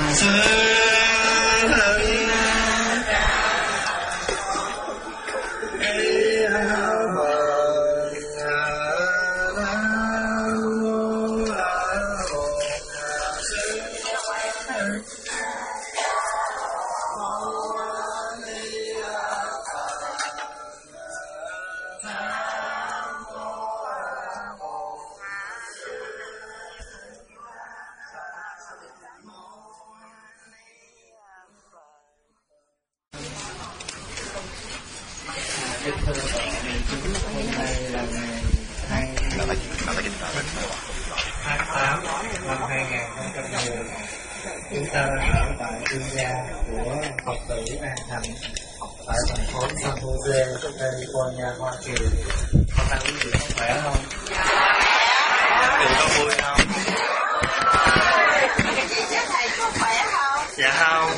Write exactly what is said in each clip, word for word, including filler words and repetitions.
tháng tám năm hai nghìn không trăm mười, chúng ta ở tại chuyên gia của Phật tử An Thành tại thành phố San Jose, California, Hoa Kỳ. Hôm nay quý vị có khỏe không? Quý vị có vui không? Thầy có khỏe không? Dạ không.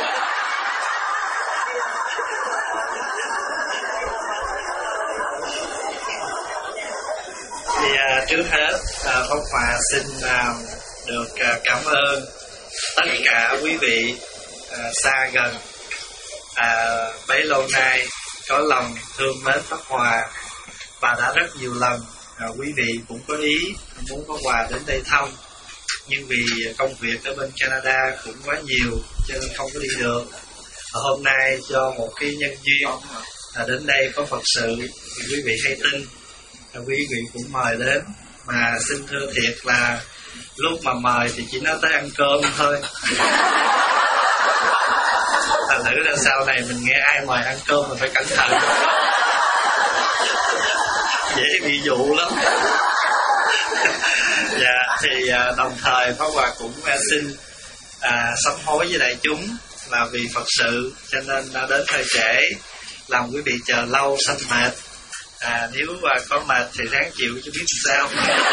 Thì à, trước hết à, Pháp Hòa xin à, được à, cảm ơn tất cả quý vị à, xa gần à, bấy lâu nay có lòng thương mến Pháp Hòa, và đã rất nhiều lần à, quý vị cũng có ý muốn Pháp Hòa đến đây thăm, nhưng vì công việc ở bên Canada cũng quá nhiều cho nên không có đi được. Và hôm nay do một cái nhân duyên à, đến đây có Phật sự thì quý vị hay tin, quý vị cũng mời đến, mà xin thưa thiệt là lúc mà mời thì chỉ nói tới ăn cơm thôi. Thành thử ra sau này mình nghe ai mời ăn cơm mình phải cẩn thận, dễ bị dụ lắm. Dạ, thì à, đồng thời Pháp Hòa cũng à, xin à, sám hối với đại chúng là vì Phật sự cho nên đã đến hơi trễ, làm quý vị chờ lâu sanh mệt. À, nếu mà có mệt thì ráng chịu chứ biết sao.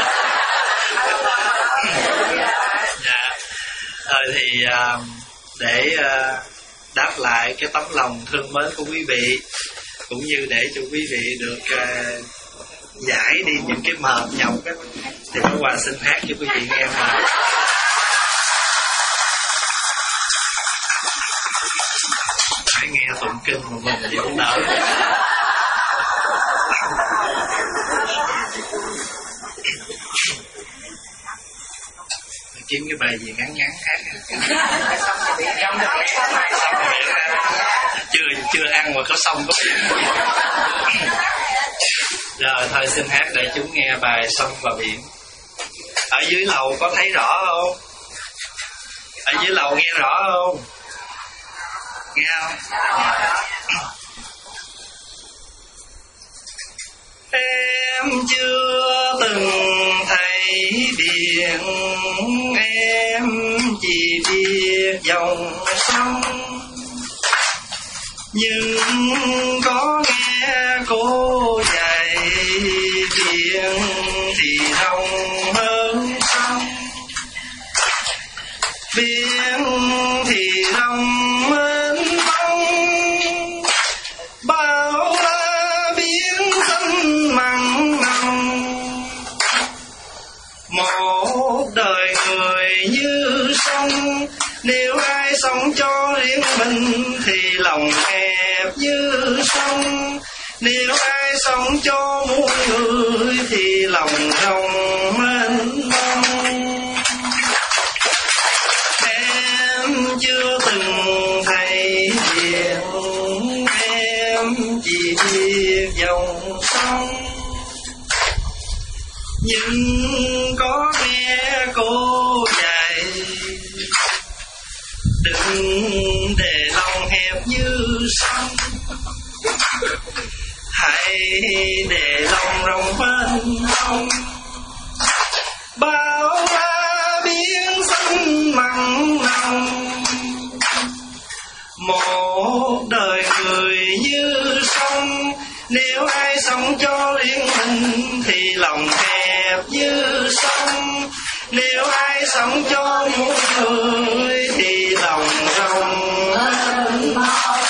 Dạ. Rồi thì à, để à, đáp lại cái tấm lòng thương mến của quý vị, cũng như để cho quý vị được à, giải đi những cái mệt nhọc á, thì Pháp Hòa xin hát cho quý vị nghe mà. Phải nghe tụng kinh mà mình thì không đỡ. Kiếm cái bài gì ngắn ngắn khác. chưa chưa ăn mà có xong có. Rồi thôi xin hát để chúng nghe bài Sông và Biển. Ở dưới lầu có thấy rõ không? Ở dưới lầu nghe rõ không? Nghe không? Em chưa từng thấy biển, em chỉ biết dòng sông, nhưng có nghe cô dạy biển thì rộng hơn sông. Biển thì rộng hơn sông, bao la biển xanh mặn nồng. Một đời người như sông, nếu ai sống cho riêng mình thì lòng hẹp như sông. Nếu ai sống cho muôn người thì lòng rộng mênh mông. Em chưa từng thấy biển, em chỉ biết dòng sông, nhưng có nghe cô dạy đừng để lòng hẹp như sông, hãy để lòng rộng mênh mông. Bao la biển xanh mặn nồng, một đời người như sông, nếu ai sống cho riêng mình thì lòng hẹp như sông. Nếu ai sống cho một người thì lòng rộng mênh mông.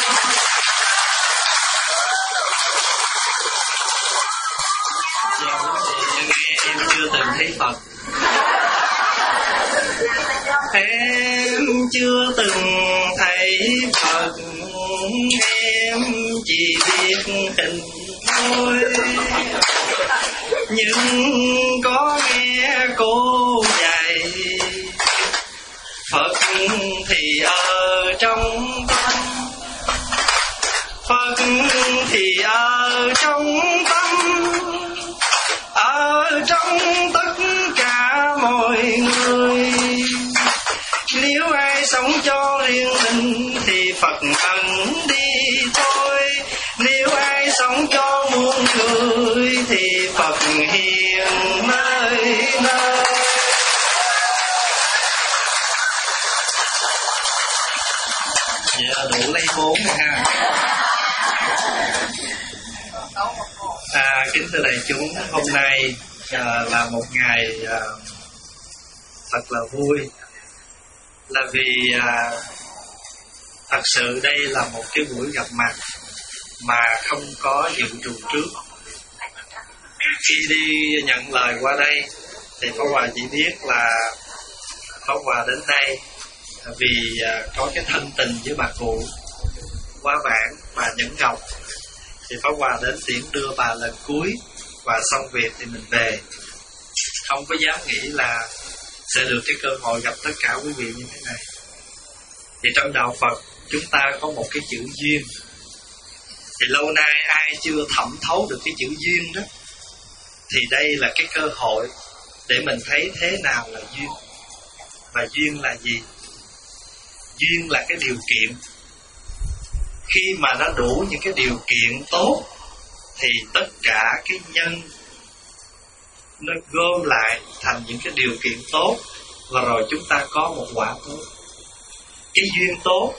Em chưa từng thấy Phật, em chưa từng thấy Phật, em chỉ biết hình thôi. Nhưng có nghe cô dạy, Phật thì ở trong tâm, Phật thì ở trong tâm, ở trong tất cả mọi người. Nếu ai sống cho riêng mình thì Phật ẩn đi thôi. Nếu ai sống cho muôn người thì Phật hiện nơi nơi. Dạ đủ lấy bốn ha. À, kính thưa đại chúng, hôm nay à, là một ngày à, thật là vui, là vì à, thật sự đây là một cái buổi gặp mặt mà không có dự trù trước. Khi đi nhận lời qua đây thì Pháp Hòa chỉ biết là Pháp Hòa đến đây vì à, có cái thân tình với bà cụ Quá Vãng và Nhẫn Ngọc, thì Pháp Hòa đến tiễn đưa bà lần cuối và xong việc thì mình về. Không có dám nghĩ là sẽ được cái cơ hội gặp tất cả quý vị như thế này. Thì trong đạo Phật chúng ta có một cái chữ duyên. Thì lâu nay ai chưa thẩm thấu được cái chữ duyên đó, thì đây là cái cơ hội để mình thấy thế nào là duyên. Và duyên là gì? Duyên là cái điều kiện. Khi mà nó đủ những cái điều kiện tốt thì tất cả cái nhân nó gom lại thành những cái điều kiện tốt, và rồi chúng ta có một quả tốt. Cái duyên tốt,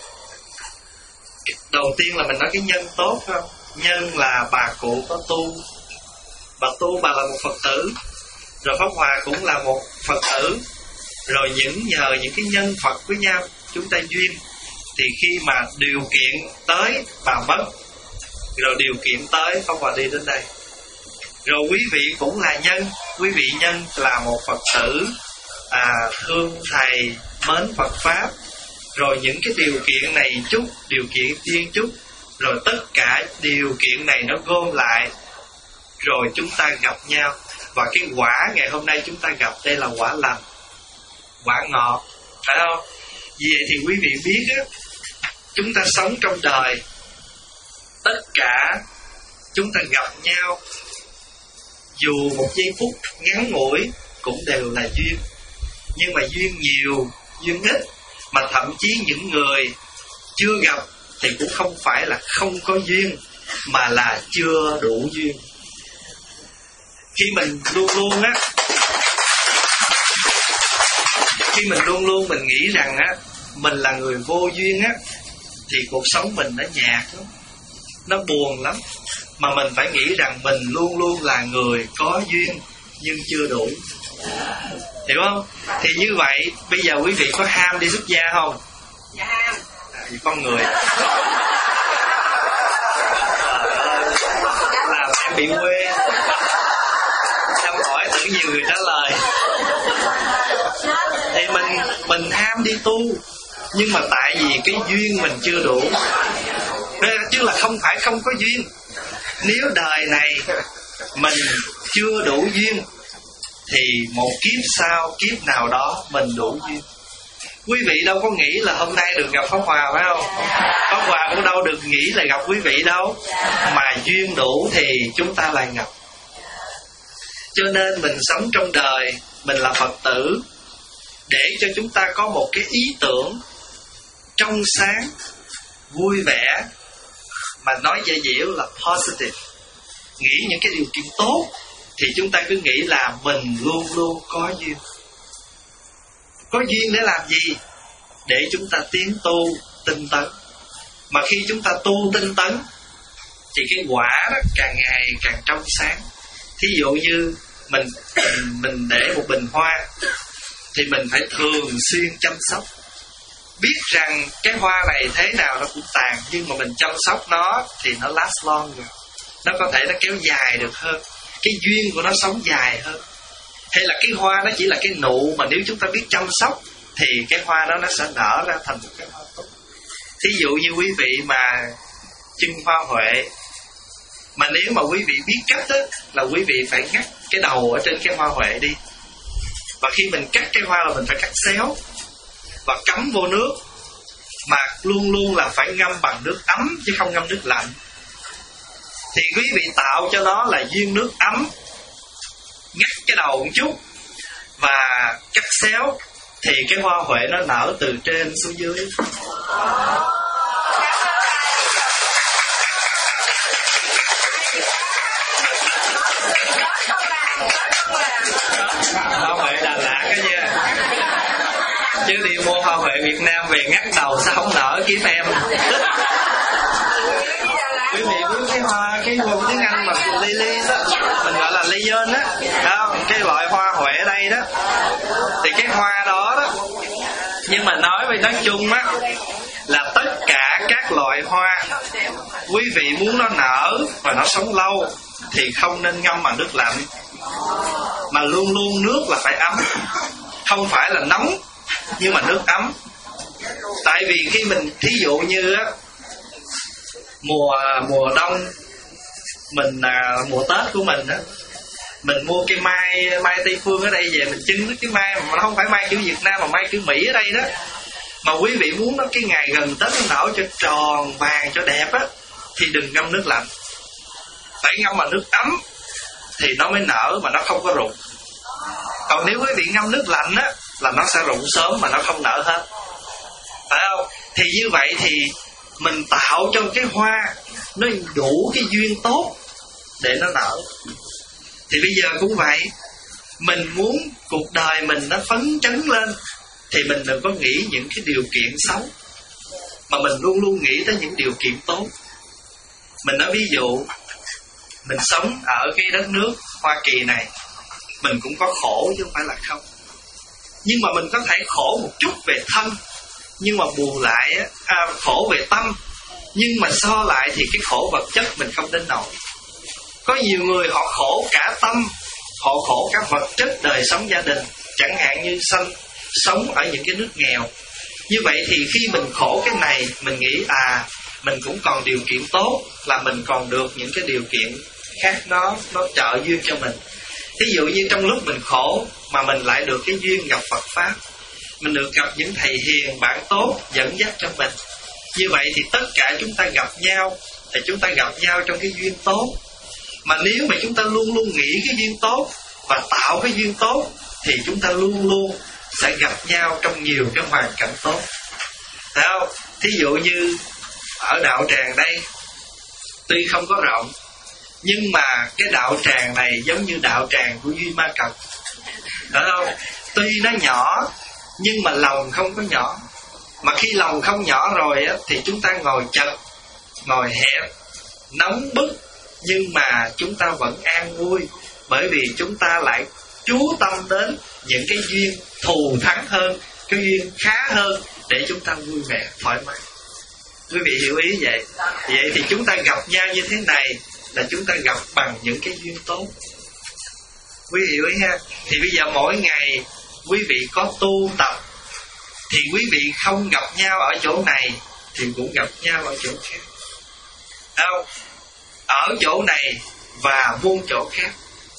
đầu tiên là mình nói cái nhân tốt không? Nhân là bà cụ có tu, bà tu bà là một Phật tử, rồi Pháp Hòa cũng là một Phật tử. Rồi những nhờ những cái nhân Phật với nhau chúng ta duyên, thì khi mà điều kiện tới bà mất, rồi điều kiện tới Pháp Hòa đi đến đây. Rồi quý vị cũng là nhân, quý vị nhân là một Phật tử à, thương thầy, mến Phật Pháp. Rồi những cái điều kiện này chút, điều kiện tiên chút, rồi tất cả điều kiện này nó gom lại, rồi chúng ta gặp nhau. Và cái quả ngày hôm nay chúng ta gặp đây là quả lành, quả ngọt, phải không? Vậy thì quý vị biết á, chúng ta sống trong đời, tất cả chúng ta gặp nhau dù một giây phút ngắn ngủi cũng đều là duyên. Nhưng mà duyên nhiều, duyên ít, mà thậm chí những người chưa gặp thì cũng không phải là không có duyên, mà là chưa đủ duyên. Khi mình luôn luôn á Khi mình luôn luôn mình nghĩ rằng á mình là người vô duyên á, thì cuộc sống mình nó nhạt lắm, nó buồn lắm. Mà mình phải nghĩ rằng mình luôn luôn là người có duyên nhưng chưa đủ. Hiểu không? Thì như vậy bây giờ quý vị có ham đi xuất gia không? Dạ ham. À, vì con người làm em bị quê. Em hỏi thử nhiều người trả lời. Thì mình mình ham đi tu, nhưng mà tại vì cái duyên mình chưa đủ. Đây chứ là không phải không có duyên. Nếu đời này mình chưa đủ duyên thì một kiếp sau, kiếp nào đó mình đủ duyên. Quý vị đâu có nghĩ là hôm nay được gặp Pháp Hòa, phải không? Pháp Hòa cũng đâu được nghĩ là gặp quý vị đâu. Mà duyên đủ thì chúng ta lại gặp. Cho nên mình sống trong đời, mình là Phật tử, để cho chúng ta có một cái ý tưởng trong sáng, vui vẻ, mà nói dễ dĩu là positive, nghĩ những cái điều kiện tốt, thì chúng ta cứ nghĩ là mình luôn luôn có duyên. Có duyên để làm gì? Để chúng ta tiến tu tinh tấn. Mà khi chúng ta tu tinh tấn thì cái quả đó càng ngày càng trong sáng. Thí dụ như mình, mình, mình để một bình hoa thì mình phải thường xuyên chăm sóc. Biết rằng cái hoa này thế nào nó cũng tàn, nhưng mà mình chăm sóc nó thì nó last long rồi. Nó có thể nó kéo dài được hơn, cái duyên của nó sống dài hơn. Hay là cái hoa nó chỉ là cái nụ, mà nếu chúng ta biết chăm sóc thì cái hoa đó nó sẽ nở ra thành một cái hoa tốt. Thí dụ như quý vị mà trưng hoa huệ, mà nếu mà quý vị biết cách đó, là quý vị phải ngắt cái đầu ở trên cái hoa huệ đi. Và khi mình cắt cái hoa là mình phải cắt xéo và cắm vô nước, mà luôn luôn là phải ngâm bằng nước ấm chứ không ngâm nước lạnh. Thì quý vị tạo cho nó là duyên nước ấm, ngắt cái đầu một chút và cắt xéo, thì cái hoa huệ nó nở từ trên xuống dưới. Hoa huệ Đà Lạt đó nha, chứ đi mua hoa huệ Việt Nam về ngắt đầu sao không nở kiếm em. Quý vị biết cái hoa, cái vùng tiếng Anh mà lily đó, mình gọi là lion á, không? Cái loại hoa huệ ở đây đó, thì cái hoa đó đó, nhưng mà nói về nói chung á, là tất cả các loại hoa, quý vị muốn nó nở và nó sống lâu thì không nên ngâm bằng nước lạnh, mà luôn luôn nước là phải ấm, không phải là nóng nhưng mà nước ấm. Tại vì khi mình thí dụ như á, mùa mùa đông mình à, mùa Tết của mình á, mình mua cái mai mai Tây Phương ở đây về mình chưng cái mai mà nó không phải mai kiểu Việt Nam mà mai kiểu Mỹ ở đây đó, mà quý vị muốn nó cái ngày gần Tết nó nở cho tròn vàng cho đẹp á, thì đừng ngâm nước lạnh, phải ngâm bằng nước ấm thì nó mới nở mà nó không có rụng. Còn nếu quý vị ngâm nước lạnh á là nó sẽ rụng sớm mà nó không nở hết, phải không? Thì như vậy thì mình tạo cho cái hoa nó đủ cái duyên tốt để nó nở. Thì bây giờ cũng vậy, mình muốn cuộc đời mình nó phấn chấn lên thì mình đừng có nghĩ những cái điều kiện xấu, mà mình luôn luôn nghĩ tới những điều kiện tốt. Mình nói ví dụ, mình sống ở cái đất nước Hoa Kỳ này, mình cũng có khổ chứ không phải là không, nhưng mà mình có thể khổ một chút về thân, nhưng mà bù lại à, khổ về tâm, nhưng mà so lại thì cái khổ vật chất mình không đến nổi. Có nhiều người họ khổ cả tâm, họ khổ cả vật chất đời sống gia đình, chẳng hạn như sanh sống ở những cái nước nghèo. Như vậy thì khi mình khổ cái này, mình nghĩ à mình cũng còn điều kiện tốt, là mình còn được những cái điều kiện khác nó nó trợ duyên cho mình. Thí dụ như trong lúc mình khổ mà mình lại được cái duyên gặp Phật Pháp, mình được gặp những thầy hiền bạn tốt dẫn dắt cho mình. Như vậy thì tất cả chúng ta gặp nhau thì chúng ta gặp nhau trong cái duyên tốt. Mà nếu mà chúng ta luôn luôn nghĩ cái duyên tốt và tạo cái duyên tốt thì chúng ta luôn luôn sẽ gặp nhau trong nhiều cái hoàn cảnh tốt, thấy không? Thí dụ như ở đạo tràng đây, tuy không có rộng, nhưng mà cái đạo tràng này giống như đạo tràng của Duy Ma Cật, thấy không? Tuy nó nhỏ nhưng mà lòng không có nhỏ. Mà khi lòng không nhỏ rồi á, thì chúng ta ngồi chật, ngồi hẹp, nóng bức, nhưng mà chúng ta vẫn an vui, bởi vì chúng ta lại chú tâm đến những cái duyên thù thắng hơn, cái duyên khá hơn, để chúng ta vui vẻ, thoải mái. Quý vị hiểu ý vậy? Vậy thì chúng ta gặp nhau như thế này là chúng ta gặp bằng những cái duyên tốt. Quý vị hiểu ý ha? Thì bây giờ mỗi ngày quý vị có tu tập, thì quý vị không gặp nhau ở chỗ này thì cũng gặp nhau ở chỗ khác, không? Ở chỗ này và muôn chỗ khác.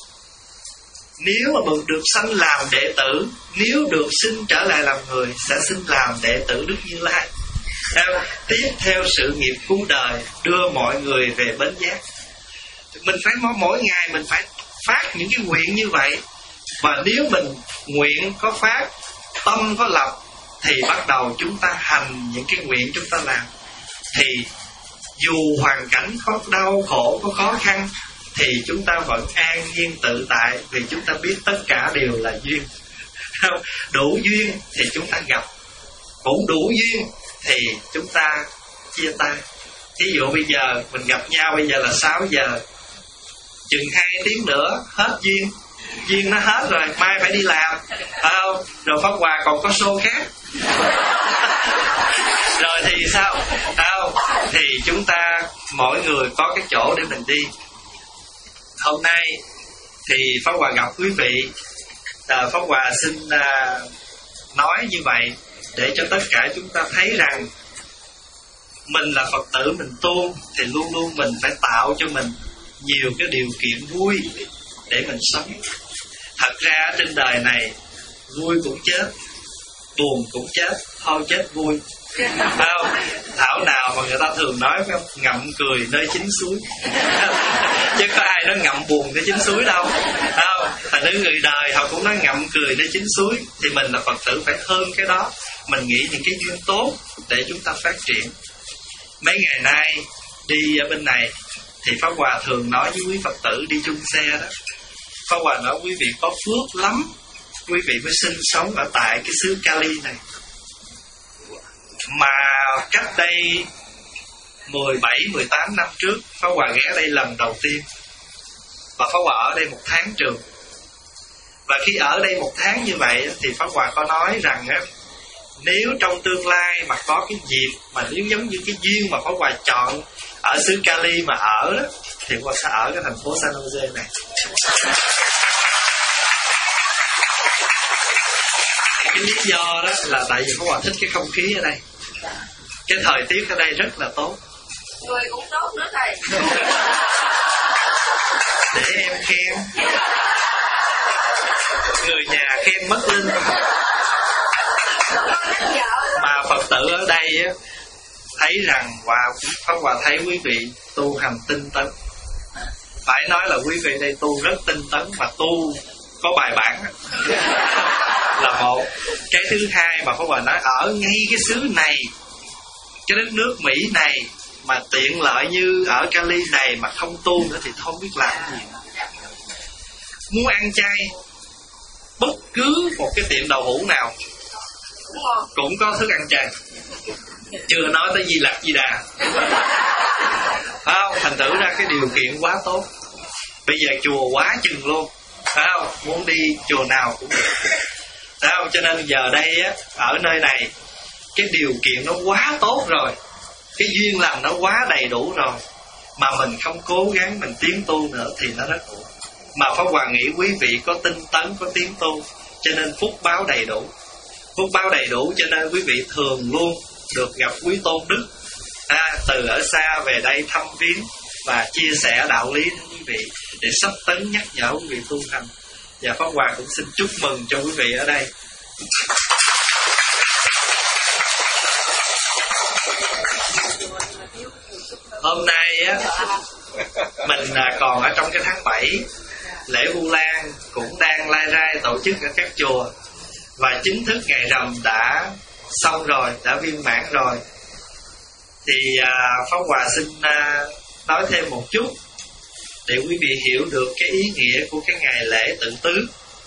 Nếu mà mình được sanh làm đệ tử, nếu được sinh trở lại làm người, sẽ sinh làm đệ tử Đức Như Lai, tiếp theo sự nghiệp cứu đời, đưa mọi người về bến giác. Mình phải mỗi ngày mình phải phát những cái nguyện như vậy. Và nếu mình nguyện có phát, tâm có lập, thì bắt đầu chúng ta hành những cái nguyện chúng ta làm. Thì dù hoàn cảnh có đau khổ, có khó khăn, thì chúng ta vẫn an nhiên tự tại, vì chúng ta biết tất cả đều là duyên. Đủ duyên thì chúng ta gặp, cũng đủ duyên thì chúng ta chia tay. Ví dụ bây giờ mình gặp nhau bây giờ là sáu giờ, chừng hai tiếng nữa hết duyên, duyên nó hết rồi, mai phải đi làm, phải không? Rồi Pháp Hòa còn có show khác. Rồi thì sao? Không? Thì chúng ta mỗi người có cái chỗ để mình đi. Hôm nay thì Pháp Hòa gặp quý vị, à, Pháp Hòa xin à, nói như vậy để cho tất cả chúng ta thấy rằng mình là Phật tử, mình tu thì luôn luôn mình phải tạo cho mình nhiều cái điều kiện vui để mình sống. Thật ra trên đời này vui cũng chết, buồn cũng chết, thôi chết vui. Không, thảo nào mà người ta thường nói phải không? Ngậm cười nơi chính suối. Chứ có ai nói ngậm buồn nơi chính suối đâu. Không, thành nữ người đời họ cũng nói ngậm cười nơi chính suối. Thì mình là Phật tử phải hơn cái đó. Mình nghĩ những cái duyên tốt để chúng ta phát triển. Mấy ngày nay đi ở bên này thì Pháp Hòa thường nói với quý Phật tử đi chung xe đó, Pháp Hòa nói quý vị có phước lắm, quý vị mới sinh sống ở tại cái xứ Cali này. Mà cách đây mười bảy, mười tám năm trước Pháp Hòa ghé đây lần đầu tiên, và Pháp Hòa ở đây một tháng trường. Và khi ở đây một tháng như vậy thì Pháp Hòa có nói rằng á, nếu trong tương lai mà có cái dịp mà nếu giống như cái duyên mà Pháp Hòa chọn ở xứ Cali mà ở đó, thì Pháp Hòa sẽ ở cái thành phố San Jose này. Cái lý do đó là tại vì Pháp Hòa thích cái không khí ở đây, cái thời tiết ở đây rất là tốt. Người cũng tốt nữa thầy. Để em khen, người nhà khen mất linh. Mà Phật tử ở đây á, thấy rằng wow, Pháp Hòa thấy quý vị tu hành tinh tấn. Phải nói là quý vị đây tu rất tinh tấn và tu có bài bản là một. Cái thứ hai mà Pháp Hòa nói, ở ngay cái xứ này, cái đất nước Mỹ này mà tiện lợi như ở Cali này mà không tu nữa thì không biết làm gì. Muốn ăn chay, bất cứ một cái tiệm đậu hũ nào cũng có thức ăn chay, chưa nói tới Di Lặc Di Đà. Phải không? Thành thử ra cái điều kiện quá tốt. Bây giờ chùa quá chừng luôn, phải không? Muốn đi chùa nào cũng được, phải không? Cho nên giờ đây á, ở nơi này cái điều kiện nó quá tốt rồi, cái duyên lành nó quá đầy đủ rồi, mà mình không cố gắng mình tiến tu nữa thì nó rất uổng. Mà Pháp Hòa nghĩ quý vị có tinh tấn, có tiến tu, cho nên phúc báo đầy đủ. Phúc báo đầy đủ cho nên quý vị thường luôn được gặp quý tôn đức, à, từ ở xa về đây thăm viếng và chia sẻ đạo lý với quý vị để sắp tấn nhắc nhở quý vị tu hành. Và Pháp Hòa cũng xin chúc mừng cho quý vị ở đây. Hôm nay á, mình còn ở trong cái tháng bảy, lễ Vu Lan cũng đang lai rai tổ chức ở các chùa, và chính thức ngày rằm đã xong rồi, đã viên mãn rồi. Thì à, Pháp Hòa xin à, nói thêm một chút để quý vị hiểu được cái ý nghĩa của cái ngày lễ tự tứ.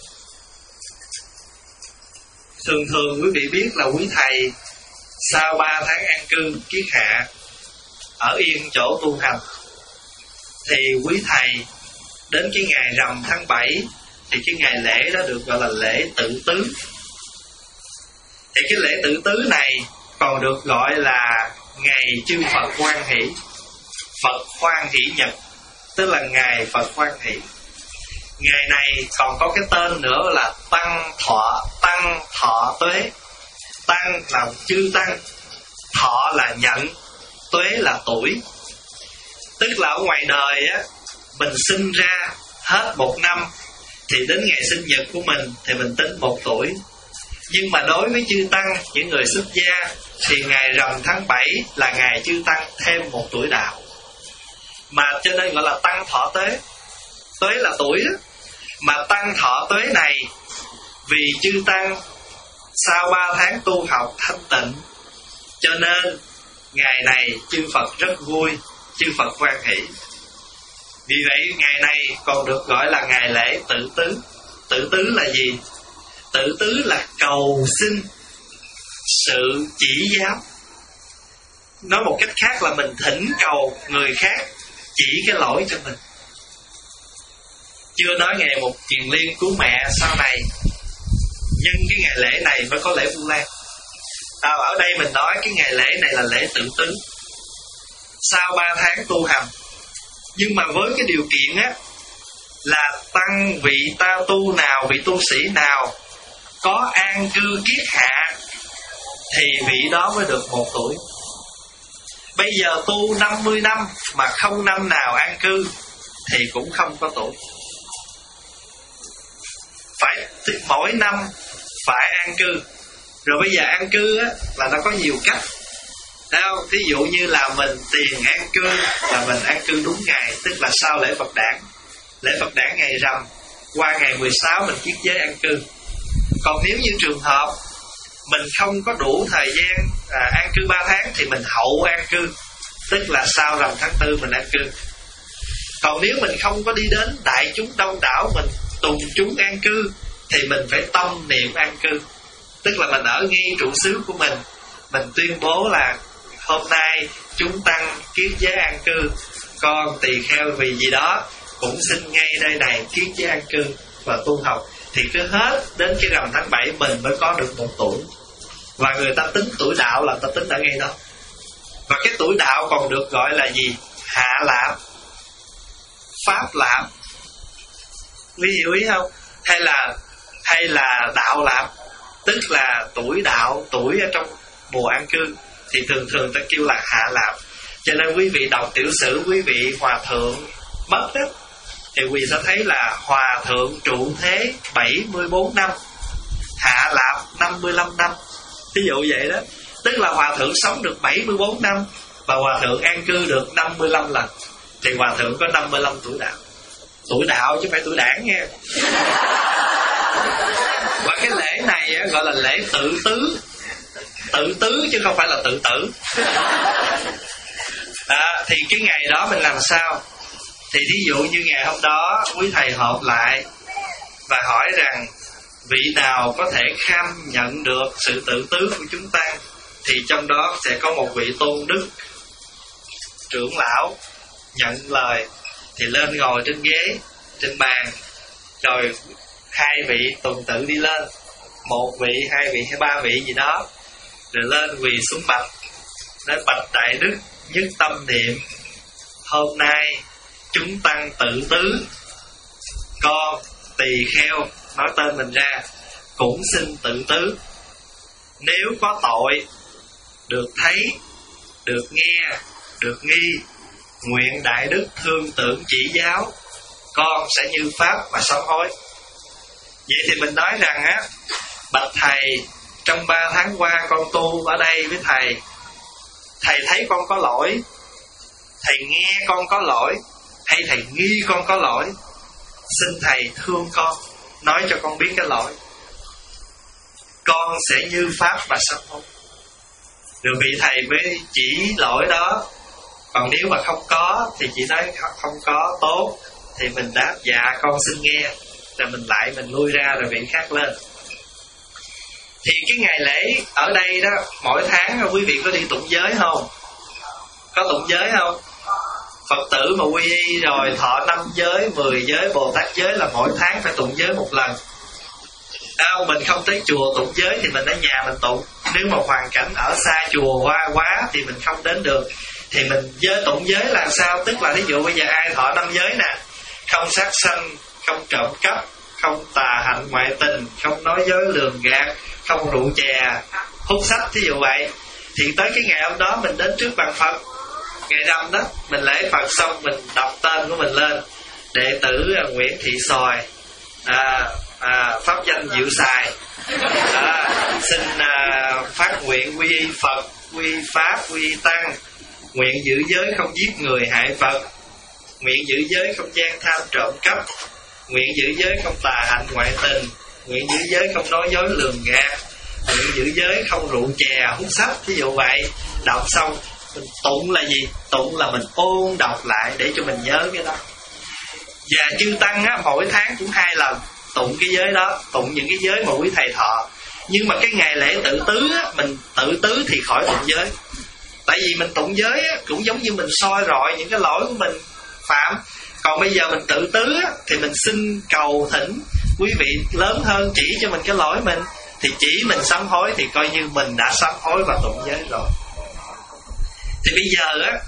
Thường thường quý vị biết là quý thầy sau ba tháng an cư kiết hạ ở yên chỗ tu hành, thì quý thầy đến cái ngày rằm tháng bảy thì cái ngày lễ đó được gọi là lễ tự tứ. Thì cái lễ tự tứ này còn được gọi là ngày chư Phật hoan hỷ, Phật hoan hỷ nhật, tức là ngày Phật hoan hỷ. Ngày này còn có cái tên nữa là tăng thọ, tăng thọ tuế. Tăng là chư tăng, thọ là nhận, tuế là tuổi. Tức là ở ngoài đời á, mình sinh ra hết một năm thì đến ngày sinh nhật của mình thì mình tính một tuổi. Nhưng mà đối với chư tăng, những người xuất gia, thì ngày rằm tháng bảy là ngày chư tăng thêm một tuổi đạo. Mà cho nên gọi là tăng thọ tuế. Tuế là tuổi đó. Mà tăng thọ tuế này vì chư tăng sau ba tháng tu học thanh tịnh, cho nên ngày này chư Phật rất vui, chư Phật hoan hỷ. Vì vậy ngày này còn được gọi là ngày lễ tự tứ. Tự tứ là gì? Tự tứ là cầu xin sự chỉ giáo. Nói một cách khác là mình thỉnh cầu người khác chỉ cái lỗi cho mình. Chưa nói ngày một truyền liên cứu mẹ sau này, nhưng cái ngày lễ này mới có lễ Vu Lan. À, ở đây mình nói cái ngày lễ này là lễ tự tứ sau ba tháng tu hành. Nhưng mà với cái điều kiện á là tăng vị ta tu nào, vị tu sĩ nào có an cư kiết hạ thì vị đó mới được một tuổi. Bây giờ tu năm mươi năm mà không năm nào an cư thì cũng không có tuổi. Phải mỗi năm phải an cư. Rồi bây giờ an cư á, là nó có nhiều cách. Thấy không? Ví dụ như là mình tiền an cư là mình an cư đúng ngày, tức là sau lễ Phật đản. Lễ Phật đản ngày rằm, qua ngày mười sáu mình kiết giới an cư. Còn nếu như trường hợp mình không có đủ thời gian à, an cư ba tháng thì mình hậu an cư, tức là sau rằm tháng tư mình an cư. Còn nếu mình không có đi đến đại chúng đông đảo, mình tùng chúng an cư thì mình phải tâm niệm an cư, tức là mình ở ngay trụ xứ của mình, mình tuyên bố là hôm nay chúng tăng kiết giới an cư, con tỳ kheo vì gì đó cũng xin ngay nơi này kiết giới an cư và tu học. Thì cứ hết đến cái rằm tháng bảy mình mới có được một tuổi. Và người ta tính tuổi đạo là ta tính ở ngay đó. Và cái tuổi đạo còn được gọi là gì? Hạ lạp, pháp lạp. Quý hiểu ý không? Hay là hay là đạo lạp, tức là tuổi đạo, tuổi ở trong mùa an cư thì thường thường ta kêu là hạ lạp. Cho nên quý vị đọc tiểu sử quý vị hòa thượng mất đó thì quý vị sẽ thấy là hòa thượng trụ thế bảy mươi bốn năm, hạ lạp năm mươi lăm năm. Ví dụ vậy đó. Tức là hòa thượng sống được bảy mươi bốn năm và hòa thượng an cư được năm mươi lăm lần. Thì hòa thượng có năm mươi lăm tuổi đạo. Tuổi đạo chứ không phải tuổi đảng nha. Và cái lễ này á, gọi là lễ tự tứ. Tự tứ chứ không phải là tự tử. À, thì cái ngày đó mình làm sao? Thì ví dụ như ngày hôm đó quý thầy họp lại và hỏi rằng vị nào có thể kham nhận được sự tự tứ của chúng ta, thì trong đó sẽ có một vị tôn đức trưởng lão nhận lời, thì lên ngồi trên ghế, trên bàn, rồi hai vị tuần tự đi lên, một vị, hai vị hay ba vị gì đó, rồi lên quỳ xuống bạch, nói bạch đại đức nhất tâm niệm, hôm nay chúng tăng tự tứ, con tỳ kheo nói tên mình ra cũng xin tự tứ. Nếu có tội được thấy, được nghe, được nghi, nguyện đại đức thương tưởng chỉ giáo, con sẽ như pháp mà sám hối. Vậy thì mình nói rằng á, bạch thầy, trong ba tháng qua con tu ở đây với thầy, thầy thấy con có lỗi, thầy nghe con có lỗi, hay thầy nghi con có lỗi, xin thầy thương con, nói cho con biết cái lỗi, con sẽ như pháp và sám hối. Rồi vị thầy mới chỉ lỗi đó. Còn nếu mà không có thì chỉ nói không có, tốt, thì mình đáp dạ con xin nghe, rồi mình lại mình lui ra, rồi vị khác lên. Thì cái ngày lễ ở đây đó, mỗi tháng quý vị có đi tụng giới không? Có tụng giới không? Phật tử mà quy y rồi thọ năm giới, mười giới, Bồ Tát giới là mỗi tháng phải tụng giới một lần. Đâu, mình không tới chùa tụng giới thì mình ở nhà mình tụng. Nếu mà hoàn cảnh ở xa chùa quá quá thì mình không đến được, thì mình giới tụng giới làm sao? Tức là ví dụ bây giờ ai thọ năm giới nè: không sát sanh, không trộm cắp, không tà hạnh ngoại tình, không nói dối lường gạt, không rượu chè, hút sách, thí dụ vậy. Thì tới cái ngày hôm đó mình đến trước bàn Phật, ngày rằm đó, mình lễ Phật xong mình đọc tên của mình lên: đệ tử Nguyễn Thị Sòi, à, à, pháp danh Diệu Xài, à, xin à, phát nguyện quy y Phật, quy y Pháp, quy y Tăng, nguyện giữ giới không giết người hại Phật, nguyện giữ giới không gian tham trộm cắp, nguyện giữ giới không tà hạnh ngoại tình, nguyện giữ giới không nói dối lường gạt, nguyện giữ giới không rượu chè, hút sách, ví dụ vậy. Đọc xong mình tụng là gì? Tụng là mình ôn đọc lại để cho mình nhớ cái đó. Và chư tăng á, mỗi tháng cũng hai lần tụng cái giới đó, tụng những cái giới mà quý thầy thọ. Nhưng mà cái ngày lễ tự tứ á, mình tự tứ thì khỏi tụng giới. Tại vì mình tụng giới á, cũng giống như mình soi rọi những cái lỗi của mình phạm. Còn bây giờ mình tự tứ á, thì mình xin cầu thỉnh quý vị lớn hơn chỉ cho mình cái lỗi mình, thì chỉ mình sám hối thì coi như mình đã sám hối và tụng giới rồi. Thì bây giờ á,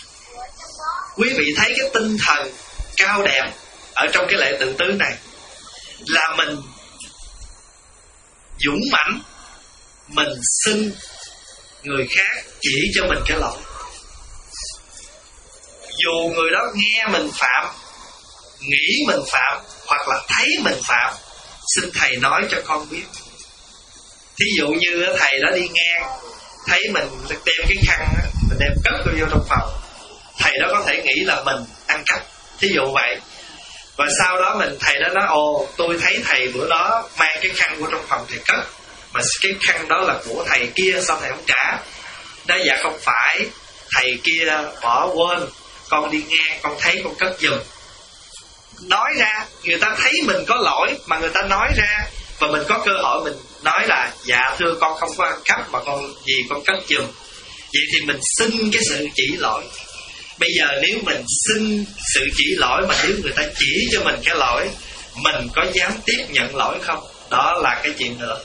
quý vị thấy cái tinh thần cao đẹp ở trong cái lễ tự tứ này là mình dũng mãnh mình xin người khác chỉ cho mình cái lỗi. Dù người đó nghe mình phạm, nghĩ mình phạm, hoặc là thấy mình phạm, xin thầy nói cho con biết. Thí dụ như thầy đó đi ngang, thấy mình đem cái khăn đó, mình đem cất vô trong phòng, thầy đó có thể nghĩ là mình ăn cắp, thí dụ vậy. Và sau đó mình thầy đó nói: ồ, tôi thấy thầy bữa đó mang cái khăn của trong phòng thầy cất, mà cái khăn đó là của thầy kia, sao thầy không trả? Đó, dạ không phải, thầy kia bỏ quên, con đi ngang con thấy con cất giùm. Nói ra, người ta thấy mình có lỗi mà người ta nói ra, và mình có cơ hội mình nói là: dạ thưa con không có ăn cắp mà con gì con cất giùm. Vậy thì mình xin cái sự chỉ lỗi. Bây giờ nếu mình xin sự chỉ lỗi mà nếu người ta chỉ cho mình cái lỗi, mình có dám tiếp nhận lỗi không? Đó là cái chuyện nữa.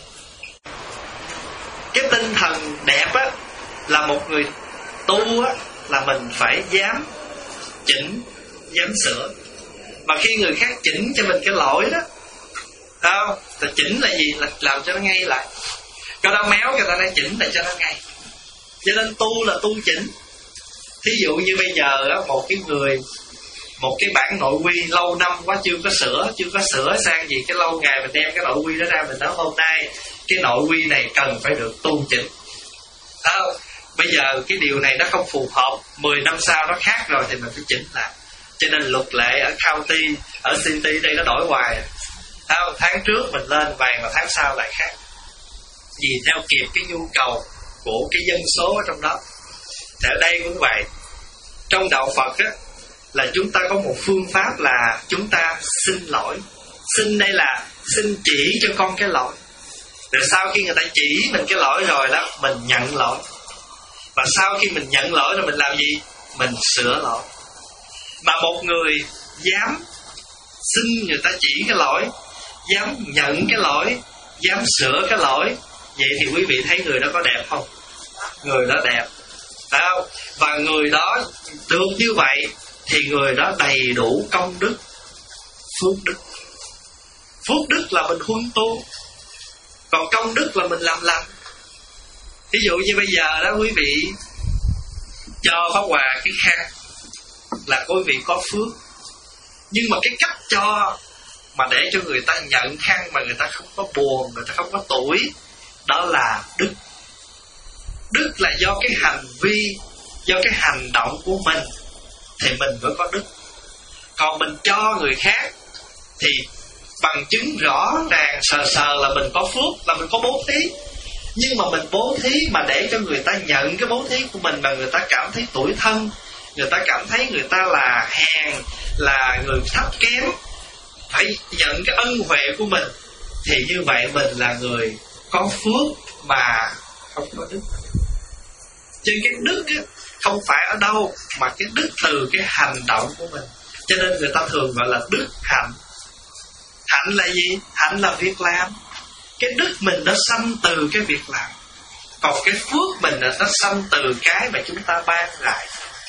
Cái tinh thần đẹp á, là một người tu á, là mình phải dám chỉnh, dám sửa. Mà khi người khác chỉnh cho mình cái lỗi đó, không? Thì chỉnh là gì? Là làm cho nó ngay lại. Cái đó méo, người ta nói chỉnh là cho nó ngay. Cho nên tu là tu chỉnh. Thí dụ như bây giờ đó, một cái người, một cái bản nội quy lâu năm quá chưa có sửa, chưa có sửa sang gì, cái lâu ngày mình đem cái nội quy đó ra, mình nói hôm nay cái nội quy này cần phải được tu chỉnh. Không? Bây giờ cái điều này nó không phù hợp, mười năm sau nó khác rồi thì mình phải chỉnh lại. Cho nên luật lệ ở county, ở city đây nó đổi hoài. Không? Tháng trước mình lên vàng mà tháng sau lại khác. Vì theo kịp cái nhu cầu của cái dân số ở trong đó. Thì ở đây cũng vậy. Trong đạo Phật á, là chúng ta có một phương pháp là chúng ta xin lỗi. Xin đây là xin chỉ cho con cái lỗi. Rồi sau khi người ta chỉ mình cái lỗi rồi đó, mình nhận lỗi. Và sau khi mình nhận lỗi rồi mình làm gì? Mình sửa lỗi. Mà một người dám xin người ta chỉ cái lỗi, dám nhận cái lỗi, dám sửa cái lỗi, vậy thì quý vị thấy người đó có đẹp không? Người đó đẹp, phải không? Và người đó được như vậy thì người đó đầy đủ công đức, phước đức. Phước đức là mình huân tu, còn công đức là mình làm lành. Ví dụ như bây giờ đó, quý vị cho Pháp Hòa cái khăn là quý vị có phước. Nhưng mà cái cách cho mà để cho người ta nhận khăn mà người ta không có buồn, người ta không có tủi, đó là đức. Đức là do cái hành vi, do cái hành động của mình thì mình mới có đức. Còn mình cho người khác thì bằng chứng rõ ràng sờ sờ là mình có phước, là mình có bố thí. Nhưng mà mình bố thí mà để cho người ta nhận cái bố thí của mình mà người ta cảm thấy tủi thân, người ta cảm thấy người ta là hèn, là người thấp kém, phải nhận cái ân huệ của mình, thì như vậy mình là người có phước mà không có đức. Chứ cái đức á, không phải ở đâu, mà cái đức từ cái hành động của mình. Cho nên người ta thường gọi là đức hạnh. Hạnh là gì? Hạnh là việc làm. Cái đức mình nó sanh từ cái việc làm. Còn cái phước mình là nó sanh từ cái mà chúng ta ban lại.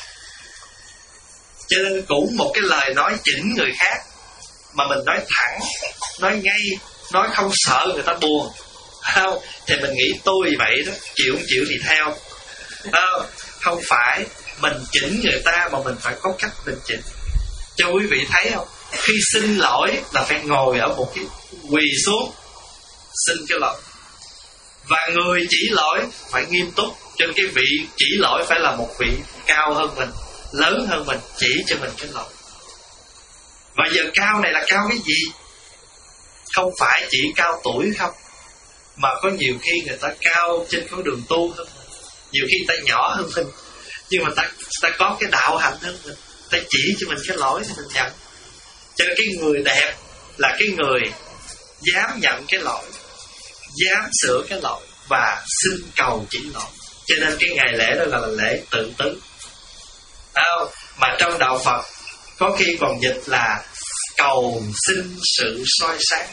Cho nên cũng một cái lời nói chỉnh người khác, mà mình nói thẳng, nói ngay, nói không sợ người ta buồn, không? Thì mình nghĩ tôi vậy đó, chịu không chịu thì theo. Không, không phải mình chỉnh người ta mà mình phải có cách mình chỉnh. Cho quý vị thấy không? Khi xin lỗi là phải ngồi ở một cái quỳ xuống xin cái lỗi. Và người chỉ lỗi phải nghiêm túc. Cho nên cái vị chỉ lỗi phải là một vị cao hơn mình, lớn hơn mình, chỉ cho mình cái lỗi. Và giờ cao này là cao cái gì? Không phải chỉ cao tuổi không, mà có nhiều khi người ta cao trên con đường tu hơn mình. Nhiều khi ta nhỏ hơn mình, nhưng mà ta, ta có cái đạo hạnh hơn mình, ta chỉ cho mình cái lỗi thì mình nhận. Cho nên cái người đẹp là cái người dám nhận cái lỗi, dám sửa cái lỗi và xin cầu chỉ lỗi. Cho nên cái ngày lễ đó là lễ tự tứ. Không? Mà trong đạo Phật có khi còn dịch là cầu xin sự soi sáng.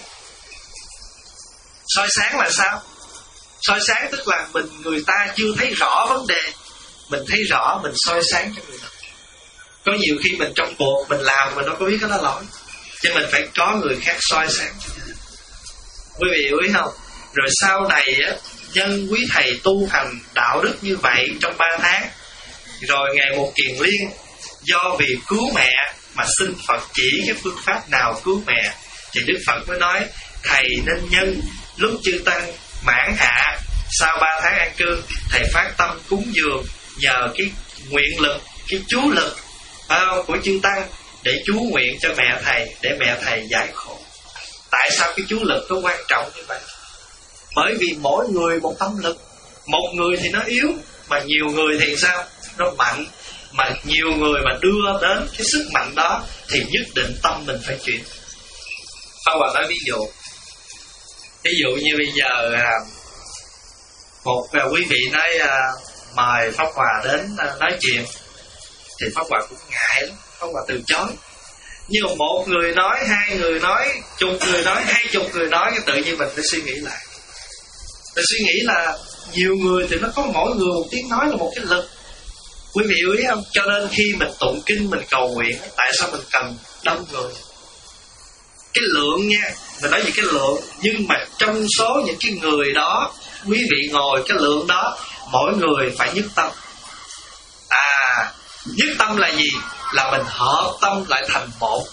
Soi sáng là sao? Soi sáng tức là mình người ta chưa thấy rõ vấn đề, mình thấy rõ mình soi sáng cho người ta. Có nhiều khi mình trong cuộc mình làm mình đâu có biết cái đó lỗi, cho mình phải có người khác soi sáng cho mình. Quý vị hiểu ý không? Rồi sau này á, nhân quý thầy tu hành đạo đức như vậy trong ba tháng. Rồi ngày một kiền liên, do vì cứu mẹ mà xin Phật chỉ cái phương pháp nào cứu mẹ, thì Đức Phật mới nói thầy nên nhân lúc chư tăng mãn hạ, sau ba tháng an cư, thầy phát tâm cúng dường nhờ cái nguyện lực, cái chú lực phải không, của chư tăng để chú nguyện cho mẹ thầy, để mẹ thầy giải khổ. Tại sao cái chú lực nó quan trọng như vậy? Bởi vì mỗi người một tâm lực. Một người thì nó yếu, mà nhiều người thì sao? Nó mạnh. Mà nhiều người mà đưa đến cái sức mạnh đó thì nhất định tâm mình phải chuyển. Pháp Hòa nói ví dụ. Ví dụ như bây giờ một quý vị nói mời Pháp Hòa đến nói chuyện, thì Pháp Hòa cũng ngại lắm, Pháp Hòa từ chối. Nhưng mà một người nói, hai người nói, chục người nói, hai chục người nói, cái tự nhiên mình phải suy nghĩ lại. Mình suy nghĩ là nhiều người thì nó có mỗi người một tiếng nói là một cái lực. Quý vị hiểu ý không? Cho nên khi mình tụng kinh, mình cầu nguyện, tại sao mình cần đông người? Cái lượng nha, mình nói về cái lượng, nhưng mà trong số những cái người đó, quý vị ngồi cái lượng đó, mỗi người phải nhất tâm. À, nhất tâm là gì? Là mình hợp tâm lại thành một.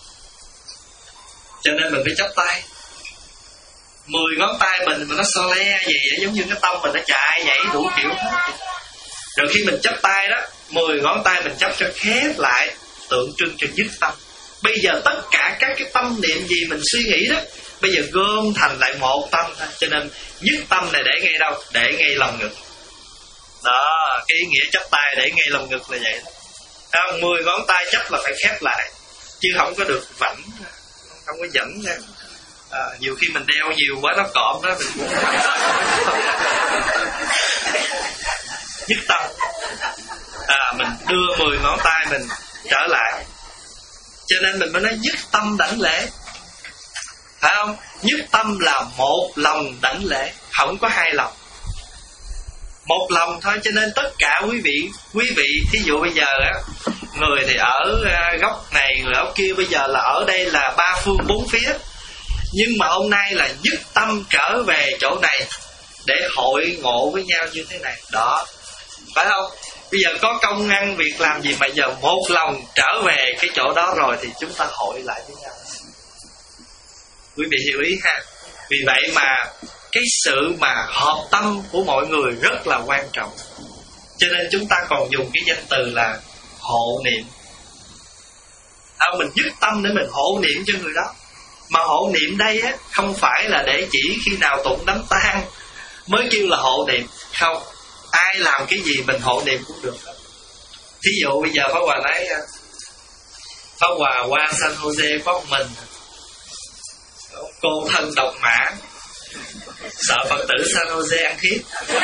Cho nên mình phải chắp tay. Mười ngón tay mình mà nó so le vậy, giống như cái tâm mình nó chạy nhảy đủ kiểu hết. Rồi khi mình chắp tay đó, mười ngón tay mình chắp cho khép lại, tượng trưng cho nhất tâm. Bây giờ tất cả các cái tâm niệm gì mình suy nghĩ đó, bây giờ gom thành lại một tâm thôi. Cho nên nhất tâm này để ngay đâu? Để ngay lòng ngực. Đó, cái ý nghĩa chắp tay để ngay lòng ngực là vậy đó. Không, mười ngón tay chắp là phải khép lại, chứ không có được vảnh, không có dẫn ra. À, nhiều khi mình đeo nhiều quá nó cộm đó, mình cũng nhất tâm. À, mình đưa mười ngón tay mình trở lại. Cho nên mình mới nói nhất tâm đảnh lễ, phải không? Nhất tâm là một lòng đảnh lễ, không có hai lòng, một lòng thôi. Cho nên tất cả quý vị, quý vị thí dụ bây giờ á, người thì ở góc này, người ở kia, bây giờ là ở đây là ba phương bốn phía. Nhưng mà hôm nay là nhất tâm trở về chỗ này để hội ngộ với nhau như thế này. Đó, phải không? Bây giờ có công ăn việc làm gì mà giờ một lòng trở về cái chỗ đó rồi thì chúng ta hội lại với nhau. Quý vị hiểu ý ha? Vì vậy mà cái sự mà hợp tâm của mọi người rất là quan trọng. Cho nên chúng ta còn dùng cái danh từ là hộ niệm. À, mình nhất tâm để mình hộ niệm cho người đó. Mà hộ niệm đây á, không phải là để chỉ khi nào tụng đám tang mới kêu là hộ niệm. Không, ai làm cái gì mình hộ niệm cũng được. Thí dụ bây giờ Pháp Hòa nói Pháp Hòa qua San Jose có một mình, cô thân độc mã, sợ Phật tử San Jose ăn hiếp.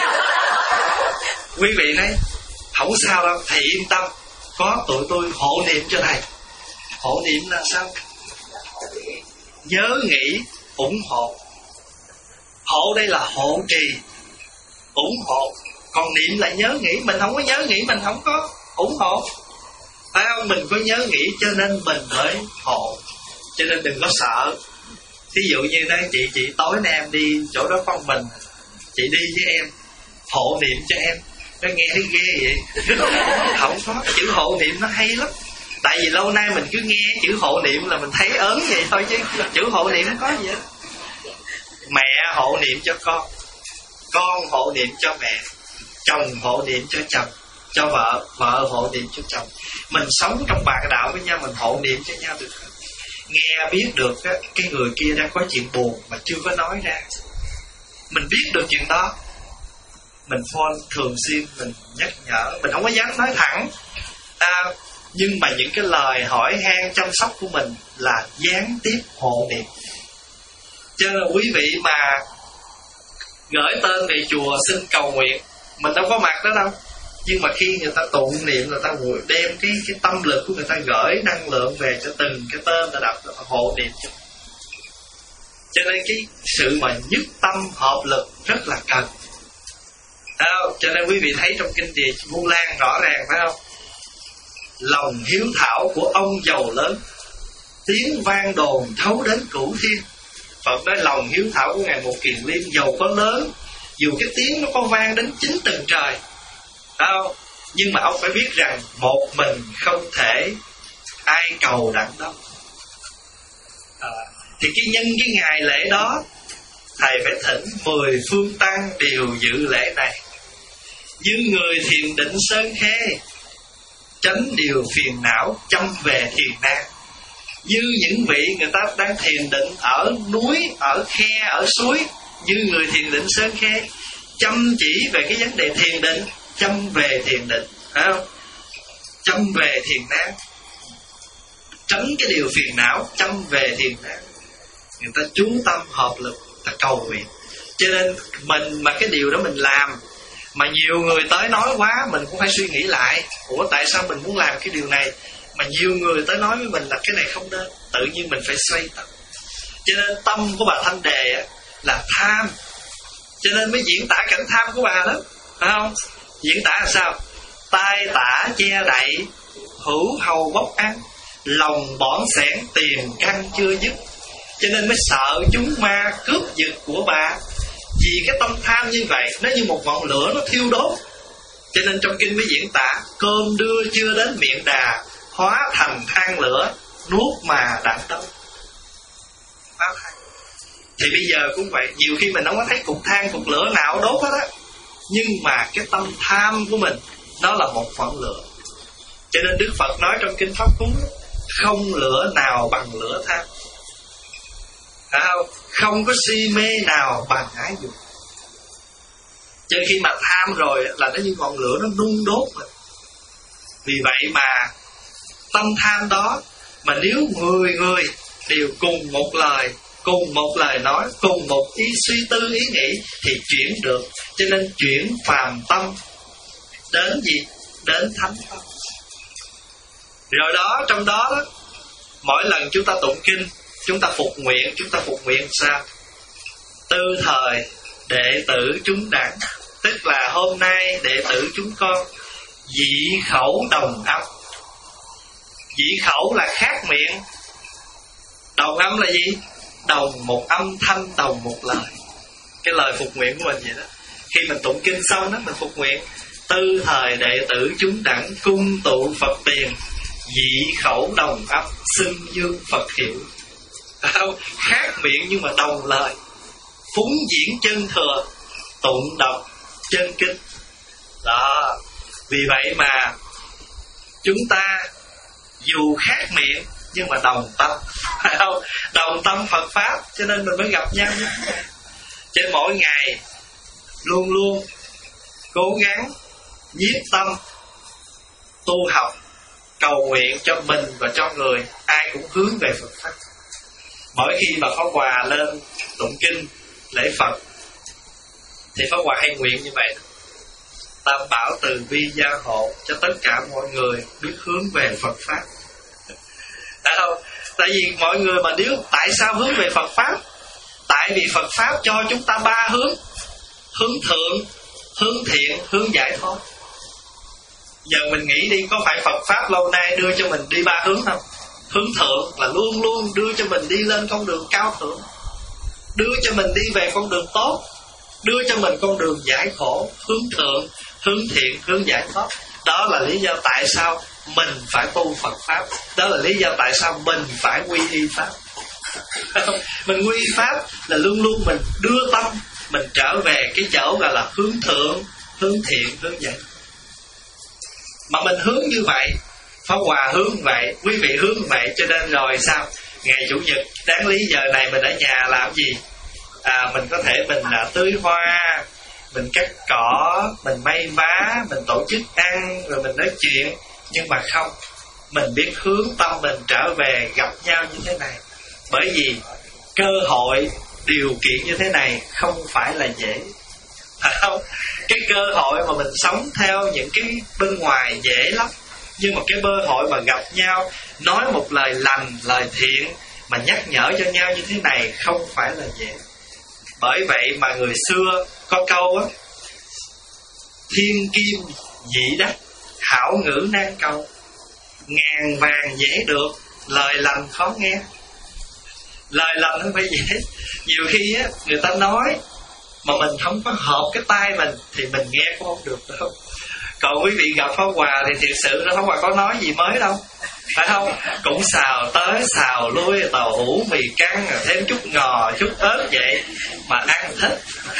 Quý vị nói không sao đâu, thầy yên tâm, có tụi tôi hộ niệm cho thầy. Hộ niệm là sao? Nhớ nghĩ, ủng hộ. Hộ đây là hộ trì, ủng hộ. Còn niệm là nhớ nghĩ. Mình không có nhớ nghĩ, mình không có ủng hộ, phải không? Mình có nhớ nghĩ cho nên mình mới hộ. Cho nên đừng có sợ. Thí dụ như nói chị chị tối nay em đi chỗ đó con mình, chị đi với em, hộ niệm cho em. Nó nghe thấy ghê vậy. Không có, chữ hộ niệm nó hay lắm. Tại vì lâu nay mình cứ nghe chữ hộ niệm là mình thấy ớn vậy thôi, chứ chữ hộ niệm không có gì hết. Mẹ hộ niệm cho con, con hộ niệm cho mẹ, chồng hộ niệm cho chồng, cho vợ, vợ hộ niệm cho chồng. Mình sống trong bạc đạo với nhau, mình hộ niệm cho nhau được. Nghe biết được cái người kia đang có chuyện buồn mà chưa có nói ra, mình biết được chuyện đó, mình phone thường xuyên, mình nhắc nhở. Mình không có dám nói thẳng à, nhưng mà những cái lời hỏi han chăm sóc của mình là gián tiếp hộ niệm. Cho nên quý vị mà gửi tên về chùa xin cầu nguyện, mình đâu có mặt đó đâu, nhưng mà khi người ta tụng niệm, người ta đem cái cái tâm lực của người ta gửi năng lượng về cho từng cái tên ta đọc, hộ niệm cho. Cho nên cái sự mà nhất tâm hợp lực rất là cần. Không? Cho nên quý vị thấy trong kinh địa Vu Lan rõ ràng, phải không? Lòng hiếu thảo của ông giàu lớn, tiếng vang đồn thấu đến cửu thiên. Phật nói lòng hiếu thảo của Ngài Một Kiền Liên dầu có lớn, dù cái tiếng nó có vang đến chín tầng trời, phải không? Nhưng mà ông phải biết rằng một mình không thể ai cầu đặng đâu. À, thì cái nhân cái ngày lễ đó, thầy phải thỉnh mười phương tăng đều dự lễ này. Như người thiền định sơn khê, tránh điều phiền não chăm về thiền nan. Như những vị người ta đang thiền định ở núi, ở khe, ở suối, như người thiền định sơn khê, chăm chỉ về cái vấn đề thiền định, chăm về thiền định, phải không? Chăm về thiền nan, tránh cái điều phiền não, chăm về thiền nan. Người ta chú tâm hợp lực, ta cầu nguyện. Cho nên mình mà cái điều đó mình làm mà nhiều người tới nói quá, mình cũng phải suy nghĩ lại, ủa tại sao mình muốn làm cái điều này mà nhiều người tới nói với mình là cái này không nên. Tự nhiên mình phải xoay tâm. Cho nên tâm của bà Thanh Đề á, là tham, cho nên mới diễn tả cảnh tham của bà đó, phải không? Diễn tả là sao? Tai tả che đậy, hữu hầu bốc ăn, lòng bỏn sẻn tiền căn chưa dứt. Cho nên mới sợ chúng ma cướp giật của bà. Vì cái tâm tham như vậy, nó như một ngọn lửa nó thiêu đốt. Cho nên trong kinh mới diễn tả cơm đưa chưa đến miệng đà, hóa thành than lửa, nuốt mà đặng đâu. Thì bây giờ cũng vậy, nhiều khi mình không có thấy cục than, cục lửa nào đốt hết á, nhưng mà cái tâm tham của mình nó là một ngọn lửa. Cho nên Đức Phật nói trong kinh Pháp Cú, không lửa nào bằng lửa tham. Phải không? Không có si mê nào bằng ái dục. Cho khi mà tham rồi là nó như ngọn lửa nó nung đốt mình. Vì vậy mà tâm tham đó, mà nếu mười người đều cùng một lời, cùng một lời nói, cùng một ý suy tư ý nghĩ thì chuyển được. Cho nên chuyển phàm tâm đến gì? Đến thánh tâm. Rồi đó, trong đó đó, mỗi lần chúng ta tụng kinh, chúng ta phục nguyện, chúng ta phục nguyện sao? Tư thời đệ tử chúng đẳng, tức là hôm nay đệ tử chúng con dị khẩu đồng âm. Dị khẩu là khác miệng, đồng âm là gì? Đồng một âm thanh, đồng một lời. Cái lời phục nguyện của mình vậy đó. Khi mình tụng kinh xong đó, mình phục nguyện tư thời đệ tử chúng đẳng cung tụ Phật tiền, dị khẩu đồng âm xưng dương Phật hiệu. Khác miệng nhưng mà đồng lời, phúng diễn chân thừa, tụng đọc chân kinh đó. Vì vậy mà chúng ta dù khác miệng nhưng mà đồng tâm, phải không? Đồng tâm Phật Pháp, cho nên mình mới gặp nhau. Trên mỗi ngày luôn luôn cố gắng nhiếp tâm tu học, cầu nguyện cho mình và cho người, ai cũng hướng về Phật Pháp. Mỗi khi mà Pháp Hòa lên tụng kinh lễ Phật thì Pháp Hòa hay nguyện như vậy: Tam bảo từ bi gia hộ cho tất cả mọi người biết hướng về Phật Pháp. Tại đâu? Tại vì mọi người mà nếu tại sao hướng về Phật Pháp? Tại vì Phật Pháp cho chúng ta ba hướng: hướng thượng, hướng thiện, hướng giải thoát. Giờ mình nghĩ đi, có phải Phật Pháp lâu nay đưa cho mình đi ba hướng không? Hướng thượng là luôn luôn đưa cho mình đi lên con đường cao thượng, đưa cho mình đi về con đường tốt, đưa cho mình con đường giải khổ. Hướng thượng, hướng thiện, hướng giải thoát. Đó là lý do tại sao mình phải tu Phật Pháp. Đó là lý do tại sao mình phải quy y Pháp. Mình quy y Pháp là luôn luôn mình đưa tâm mình trở về cái chỗ gọi là hướng thượng, hướng thiện, hướng giải. Mà mình hướng như vậy, Pháp Hòa hướng vậy, quý vị hướng vậy, cho nên rồi sao? Ngày Chủ nhật đáng lý giờ này mình ở nhà làm gì? À, mình có thể mình là tưới hoa, mình cắt cỏ, mình may vá, mình tổ chức ăn, rồi mình nói chuyện. Nhưng mà không, mình biết hướng tâm mình trở về gặp nhau như thế này. Bởi vì cơ hội, điều kiện như thế này không phải là dễ, phải không? Cái cơ hội mà mình sống theo những cái bên ngoài dễ lắm, nhưng mà cái cơ hội mà gặp nhau, nói một lời lành, lời thiện, mà nhắc nhở cho nhau như thế này không phải là dễ. Bởi vậy mà người xưa có câu á: thiên kim dị đắc, hảo ngữ nan cầu, ngàn vàng dễ được, lời lành khó nghe. Lời lành không phải dễ. Nhiều khi á người ta nói mà mình không có hợp cái tai mình thì mình nghe cũng không được đâu. Còn quý vị gặp Pháp Hòa thì thiệt sự nó Pháp Hòa có nói gì mới đâu, phải không? Cũng xào tới xào lui, tàu hũ mì căng, thêm chút ngò chút ớt vậy mà ăn thích.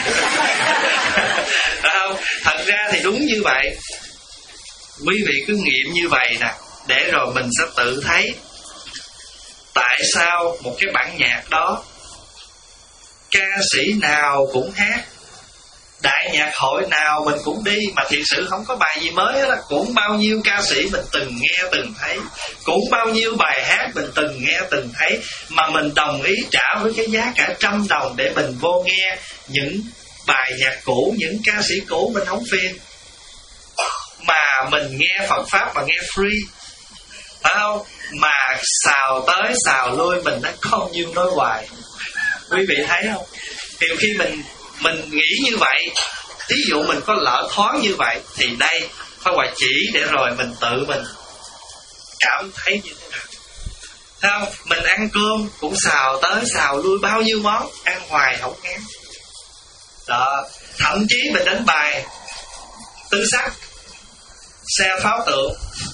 Phải không? Thật ra thì đúng như vậy. Quý vị cứ nghiệm như vậy nè, để rồi mình sẽ tự thấy tại sao một cái bản nhạc đó ca sĩ nào cũng hát, đại nhạc hội nào mình cũng đi, mà thiệt sự không có bài gì mới hết. Cũng bao nhiêu ca sĩ mình từng nghe từng thấy, cũng bao nhiêu bài hát mình từng nghe từng thấy, mà mình đồng ý trả với cái giá cả trăm đồng để mình vô nghe những bài nhạc cũ, những ca sĩ cũ mình không phiền. Mà mình nghe Phật Pháp mà nghe free, phải không? Mà xào tới xào lui mình đã không nhiêu nói hoài. Quý vị thấy không? Nhiều khi mình mình nghĩ như vậy, ví dụ mình có lỡ thoáng như vậy, thì đây Pháp Hòa chỉ để rồi mình tự mình cảm thấy như thế nào. Thấy không? Mình ăn cơm cũng xào tới xào lui bao nhiêu món, ăn hoài không ngán. Đó, thậm chí mình đánh bài tư sắc, xe pháo tượng,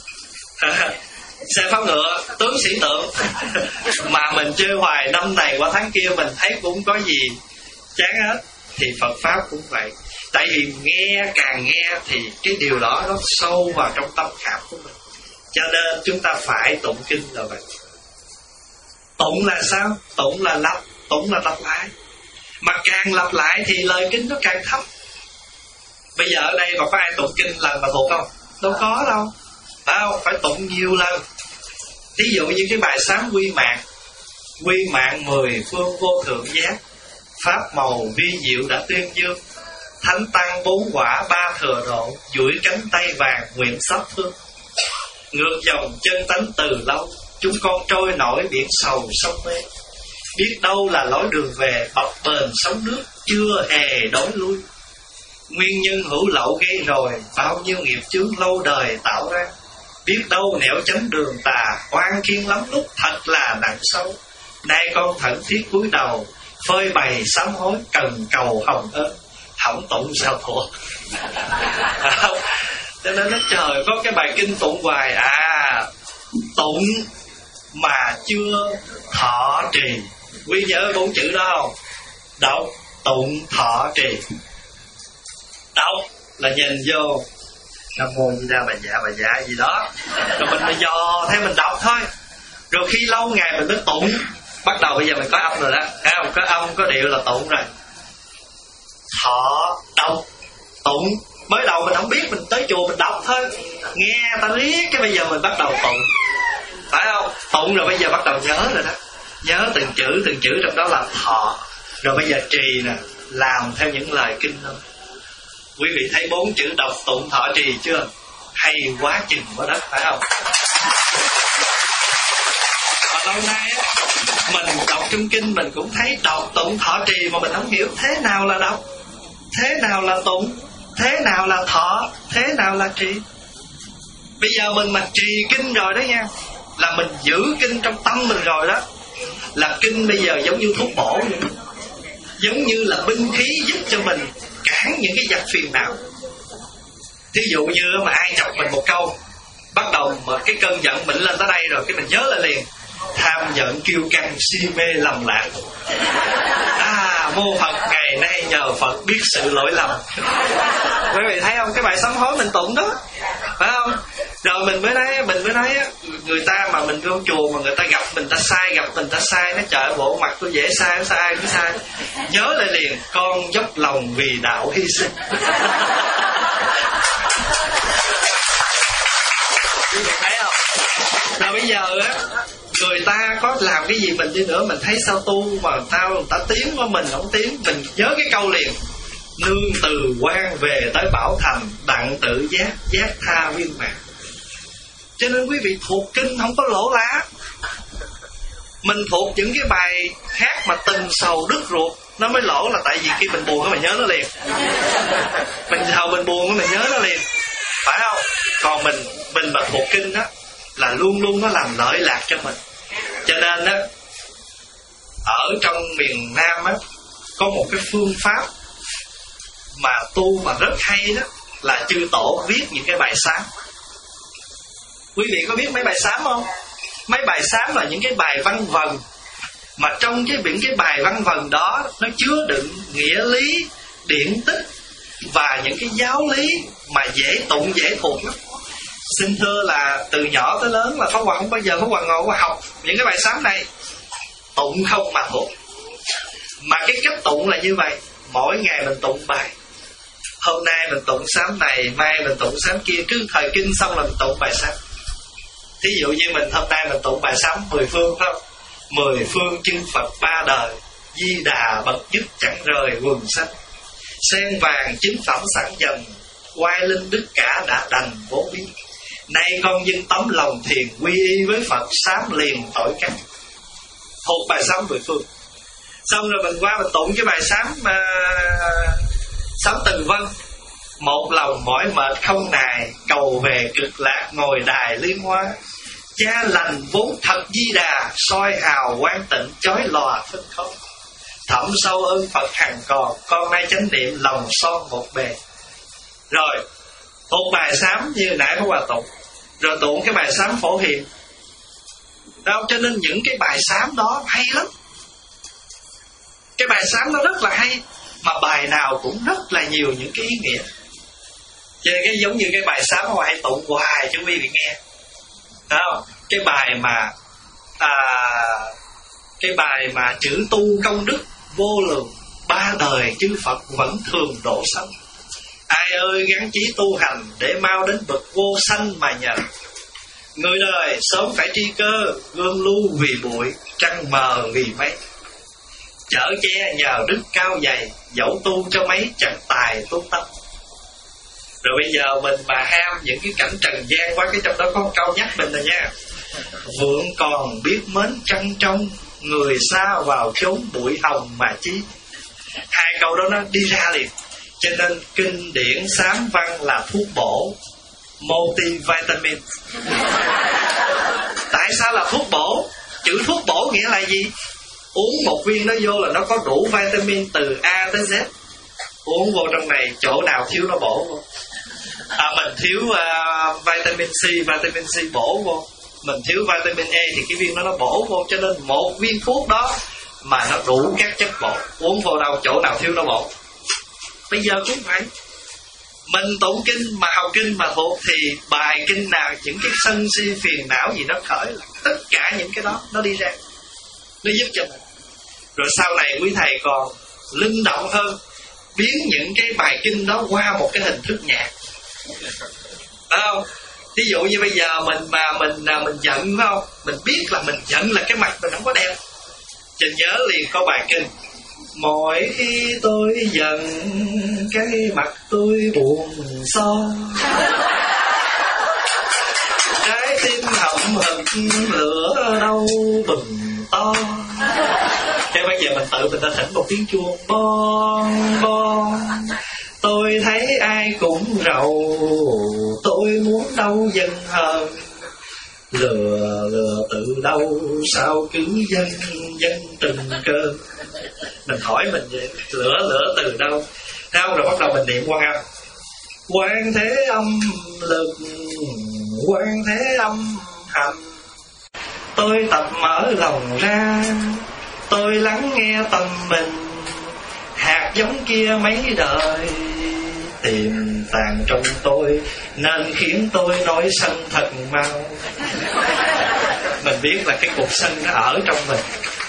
xe pháo ngựa, tướng sĩ tượng, mà mình chơi hoài năm này qua tháng kia mình thấy cũng có gì chán hết. Thì Phật Pháp cũng vậy. Tại vì nghe càng nghe thì cái điều đó nó sâu vào trong tâm khảm của mình, cho nên chúng ta phải tụng kinh là vậy. Tụng là sao? Tụng là lặp, tụng là lặp lại. Mà càng lặp lại thì lời kinh nó càng thấp. Bây giờ ở đây mà có ai tụng kinh lần mà thuộc không? Đâu có đâu. Phải không? Phải tụng nhiều lần. Ví dụ như cái bài sám quy mạng, quy mạng mười phương vô thượng giác, pháp màu vi diệu đã tuyên dương, thánh tăng bốn quả ba thừa độ, duỗi cánh tay vàng nguyện sắp phương. Ngược dòng chân tánh từ lâu, chúng con trôi nổi biển sầu sông mê. Biết đâu là lối đường về, bập bềnh sóng nước chưa hề đổi lui. Nguyên nhân hữu lậu gây rồi, bao nhiêu nghiệp chướng lâu đời tạo ra. Biết đâu nẻo tránh đường tà, oan kiên lắm lúc thật là nặng sâu. Nay con thẫn thiết cúi đầu, phơi bày sám hối cần cầu hồng ơn. Hỏng tụng sao thuộc. Cho nên nó trời có cái bài kinh tụng hoài. À, tụng mà chưa thọ trì. Quý nhớ bốn chữ đó không? Đọc, tụng, thọ, trì. Đọc là nhìn vô Nam Mô Di Đà Bà Dạ Bà Dạ gì đó, rồi mình mới dò theo mình đọc thôi. Rồi khi lâu ngày mình mới tụng. Bắt đầu bây giờ mình có âm rồi đó, thấy không? Có âm, có điệu là tụng rồi. Thọ, đọc, tụng. Mới đầu mình không biết, mình tới chùa mình đọc thôi, nghe ta riết, cái bây giờ mình bắt đầu tụng, phải không? Tụng rồi bây giờ bắt đầu nhớ rồi đó. Nhớ từng chữ, từng chữ trong đó là thọ. Rồi bây giờ trì nè, làm theo những lời kinh thôi. Quý vị thấy bốn chữ đọc, tụng, thọ, trì chưa? Hay quá chừng quá đất, phải không? Và lâu nay á, mình đọc trong kinh mình cũng thấy đọc, tụng, thọ, trì mà mình không hiểu thế nào là đọc, thế nào là tụng, thế nào là thọ, thế nào là trì. Bây giờ mình mà trì kinh rồi đó nha, là mình giữ kinh trong tâm mình rồi đó. Là kinh bây giờ giống như thuốc bổ vậy, giống như là binh khí giúp cho mình cản những cái giặc phiền não. Thí dụ như mà ai chọc mình một câu, bắt đầu mà cái cơn giận mình lên tới đây rồi, cái mình nhớ lại liền: tham giận kiêu căng si mê lầm lạc. À, mô Phật ngày nay nhờ Phật biết sự lỗi lầm. Quý vị thấy không? Cái bài sám hối mình tụng đó, phải không? Rồi mình mới nói, mình mới nói người ta mà mình vô chùa mà người ta gặp mình ta sai, gặp mình ta sai, nó trời bộ mặt tôi dễ sai, nó sai cũng sai. Nhớ lại liền: con dốc lòng vì đạo hy sinh. Quý vị thấy không? Rồi bây giờ á, người ta có làm cái gì mình đi nữa, mình thấy sao tu mà tao người ta tiến qua mình không tiến, mình nhớ cái câu liền: nương từ quan về tới bảo thành, đặng tự giác giác tha viên mãn. Cho nên quý vị thuộc kinh không có lỗ lá. Mình thuộc những cái bài hát mà tình sầu đứt ruột, nó mới lỗ, là tại vì khi mình buồn cái mình nhớ nó liền. Mình sầu mình buồn cái mình nhớ nó liền, phải không? Còn mình mình mà thuộc kinh đó là luôn luôn nó làm lợi lạc cho mình. Cho nên đó, ở trong miền Nam á, có một cái phương pháp mà tu mà rất hay đó, là chư tổ viết những cái bài sám. Quý vị có biết mấy bài sám không? Mấy bài sám là những cái bài văn vần, mà trong cái những cái bài văn vần đó nó chứa đựng nghĩa lý, điển tích và những cái giáo lý mà dễ tụng dễ thuộc lắm. Xin thưa là từ nhỏ tới lớn là Pháp Hòa không bao giờ Pháp Hòa ngồi và học những cái bài sám này, tụng không mà thuộc. Mà cái cách tụng là như vậy, mỗi ngày mình tụng bài. Hôm nay mình tụng sám này, mai mình tụng sám kia, cứ thời kinh xong là mình tụng bài sám. Thí dụ như mình hôm nay mình tụng bài sám mười phương phải không? Mười phương chư Phật ba đời, Di Đà bậc nhất chẳng rời quần sanh. Sen vàng chính phẩm sẵn dần, oai linh đức cả đã đành vô biên. Nay con dâng tấm lòng thiền, quy y với Phật sám liền tội căn. Thuộc bài sám mười phương. Xong rồi mình qua mình tụng cái bài sám uh, sám Từ Vân. Một lòng mỏi mệt không nài, cầu về cực lạc ngồi đài liên hoa. Cha lành vốn thật Di Đà, soi hào quang tịnh chói lòa phân không. Thẩm sâu ơn Phật hằng còn, con nay chánh niệm lòng son một bề. Rồi tụng bài sám như nãy Pháp Hòa tụng, rồi tụng cái bài sám Phổ Hiền. Đâu, cho nên những cái bài sám đó hay lắm. Cái bài sám nó rất là hay, mà bài nào cũng rất là nhiều những cái ý nghĩa. Cho nên cái giống như cái bài sám Hòa hay tụng hoài cho quý vị nghe. Thấy không? Cái bài mà à, cái bài mà chữ tu công đức vô lượng, ba đời chư Phật vẫn thường độ sanh. Ai ơi gắng chí tu hành, để mau đến bậc vô sanh mà nhờ. Người đời sớm phải tri cơ, gương lưu vì bụi, trăng mờ vì mây. Chở che nhờ đức cao dày, dẫu tu cho mấy chẳng tài tu tâm. Rồi bây giờ mình mà ham những cái cảnh trần gian quá, cái trong đó có câu nhắc mình rồi nha. Vượng còn biết mến trăng trong, người xa vào chốn bụi hồng mà chi. Hai câu đó nó đi ra liền. Cho nên kinh điển sám văn là thuốc bổ, multivitamin. Tại sao là thuốc bổ? Chữ thuốc bổ nghĩa là gì? Uống một viên nó vô là nó có đủ vitamin từ A tới Z. Uống vô trong này chỗ nào thiếu nó bổ vô. À, mình thiếu uh, vitamin C, vitamin C bổ vô. Mình thiếu vitamin E thì cái viên đó nó bổ vô. Cho nên một viên thuốc đó mà nó đủ các chất bổ, uống vô đâu chỗ nào thiếu nó bổ. Bây giờ cũng phải, mình tụng kinh mà học kinh mà thuộc, thì bài kinh nào những cái sân si phiền não gì nó khởi là tất cả những cái đó nó đi ra, nó giúp cho mình. Rồi sau này quý thầy còn linh động hơn, biến những cái bài kinh đó qua một cái hình thức nhạc, phải không? Ví dụ như bây giờ mình mà mình mình giận, phải không? Mình biết là mình giận là cái mặt mình không có đẹp, cho nhớ liền có bài kinh. Mỗi khi tôi giận, cái mặt tôi buồn so, trái tim hậm hực lửa đâu bừng to. Thế bây giờ mình tự mình ta thỉnh một tiếng chuông bon bon. Tôi thấy ai cũng rầu, tôi muốn đâu dân hơn. Lừa lừa từ đâu sao cứ dân dân từng cơn. Mình hỏi mình vậy, lửa lửa từ đâu? Đâu rồi bắt đầu mình niệm Quan Âm. Quan Thế Âm lực, Quan Thế Âm hành. Tôi tập mở lòng ra, tôi lắng nghe tâm mình. Hạt giống kia mấy đời tìm tàng trong tôi, nên khiến tôi nói sân thật mau. Mình biết là cái cục sân nó ở trong mình.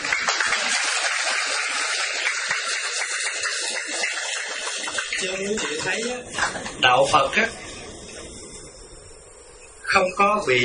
Chứ quý vị thấy á, đạo Phật á không có bị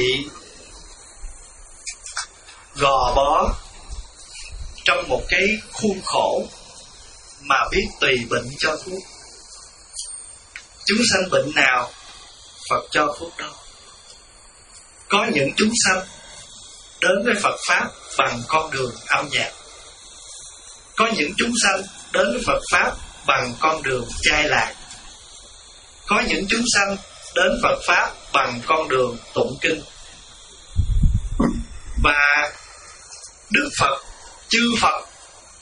gò bó trong một cái khuôn khổ mà biết tùy bệnh cho thuốc. Chúng sanh bệnh nào Phật cho thuốc đó. Có những chúng sanh đến với Phật Pháp bằng con đường âm nhạc. Có những chúng sanh đến với Phật Pháp bằng con đường chai lạc. Có những chúng sanh đến Phật Pháp bằng con đường tụng kinh. Và Đức Phật, chư Phật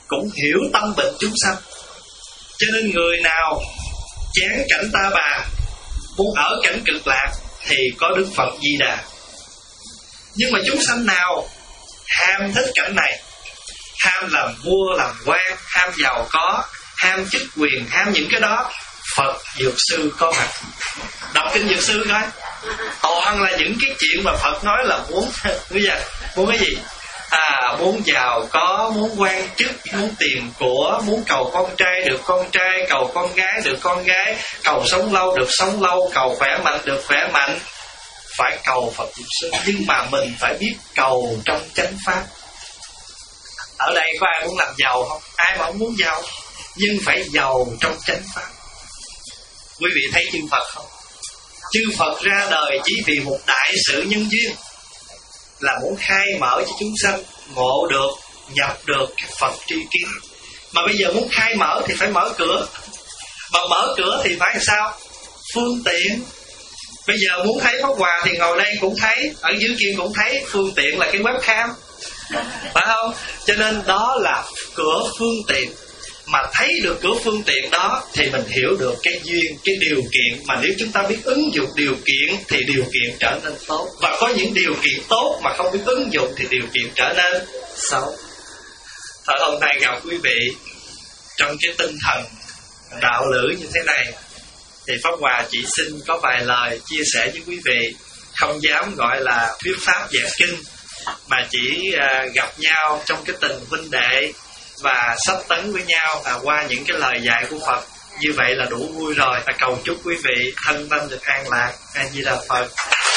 cũng hiểu tâm bệnh chúng sanh. Cho nên người nào chán cảnh ta bà, muốn ở cảnh cực lạc thì có Đức Phật Di Đà. Nhưng mà chúng sanh nào ham thích cảnh này, ham làm vua làm quan, ham giàu có, ham chức quyền, ham những cái đó, Phật Dược Sư có mặt. Đọc kinh Dược Sư coi, toàn là những cái chuyện mà Phật nói là muốn bây giờ muốn cái gì? À, muốn giàu có, muốn quan chức, muốn tiền của, muốn cầu con trai được con trai, cầu con gái được con gái, cầu sống lâu được sống lâu, cầu khỏe mạnh được khỏe mạnh. Phải cầu Phật Dược Sư, nhưng mà mình phải biết cầu trong chánh pháp. Ở đây có ai muốn làm giàu không? Ai mà không muốn giàu, nhưng phải giàu trong chánh pháp. Quý vị thấy chư Phật không? Chư Phật ra đời chỉ vì một đại sự nhân duyên, là muốn khai mở cho chúng sanh ngộ được, nhập được cái Phật tri kiến. Mà bây giờ muốn khai mở thì phải mở cửa. Mà mở cửa thì phải làm sao? Phương tiện. Bây giờ muốn thấy Pháp Hòa thì ngồi đây cũng thấy, ở dưới kia cũng thấy. Phương tiện là cái webcam, phải không? Cho nên đó là cửa phương tiện. Mà thấy được cửa phương tiện đó thì mình hiểu được cái duyên, cái điều kiện. Mà nếu chúng ta biết ứng dụng điều kiện thì điều kiện trở nên tốt. Và có những điều kiện tốt mà không biết ứng dụng thì điều kiện trở nên xấu. Thôi hôm nay gặp quý vị trong cái tinh thần đạo lữ như thế này thì Pháp Hòa chỉ xin có vài lời chia sẻ với quý vị. Không dám gọi là thuyết pháp giảng kinh, mà chỉ uh, gặp nhau trong cái tình huynh đệ và sắp tấn với nhau à, qua những cái lời dạy của Phật. Như vậy là đủ vui rồi. Và cầu chúc quý vị thân tâm được an lạc. A Di Đà Phật.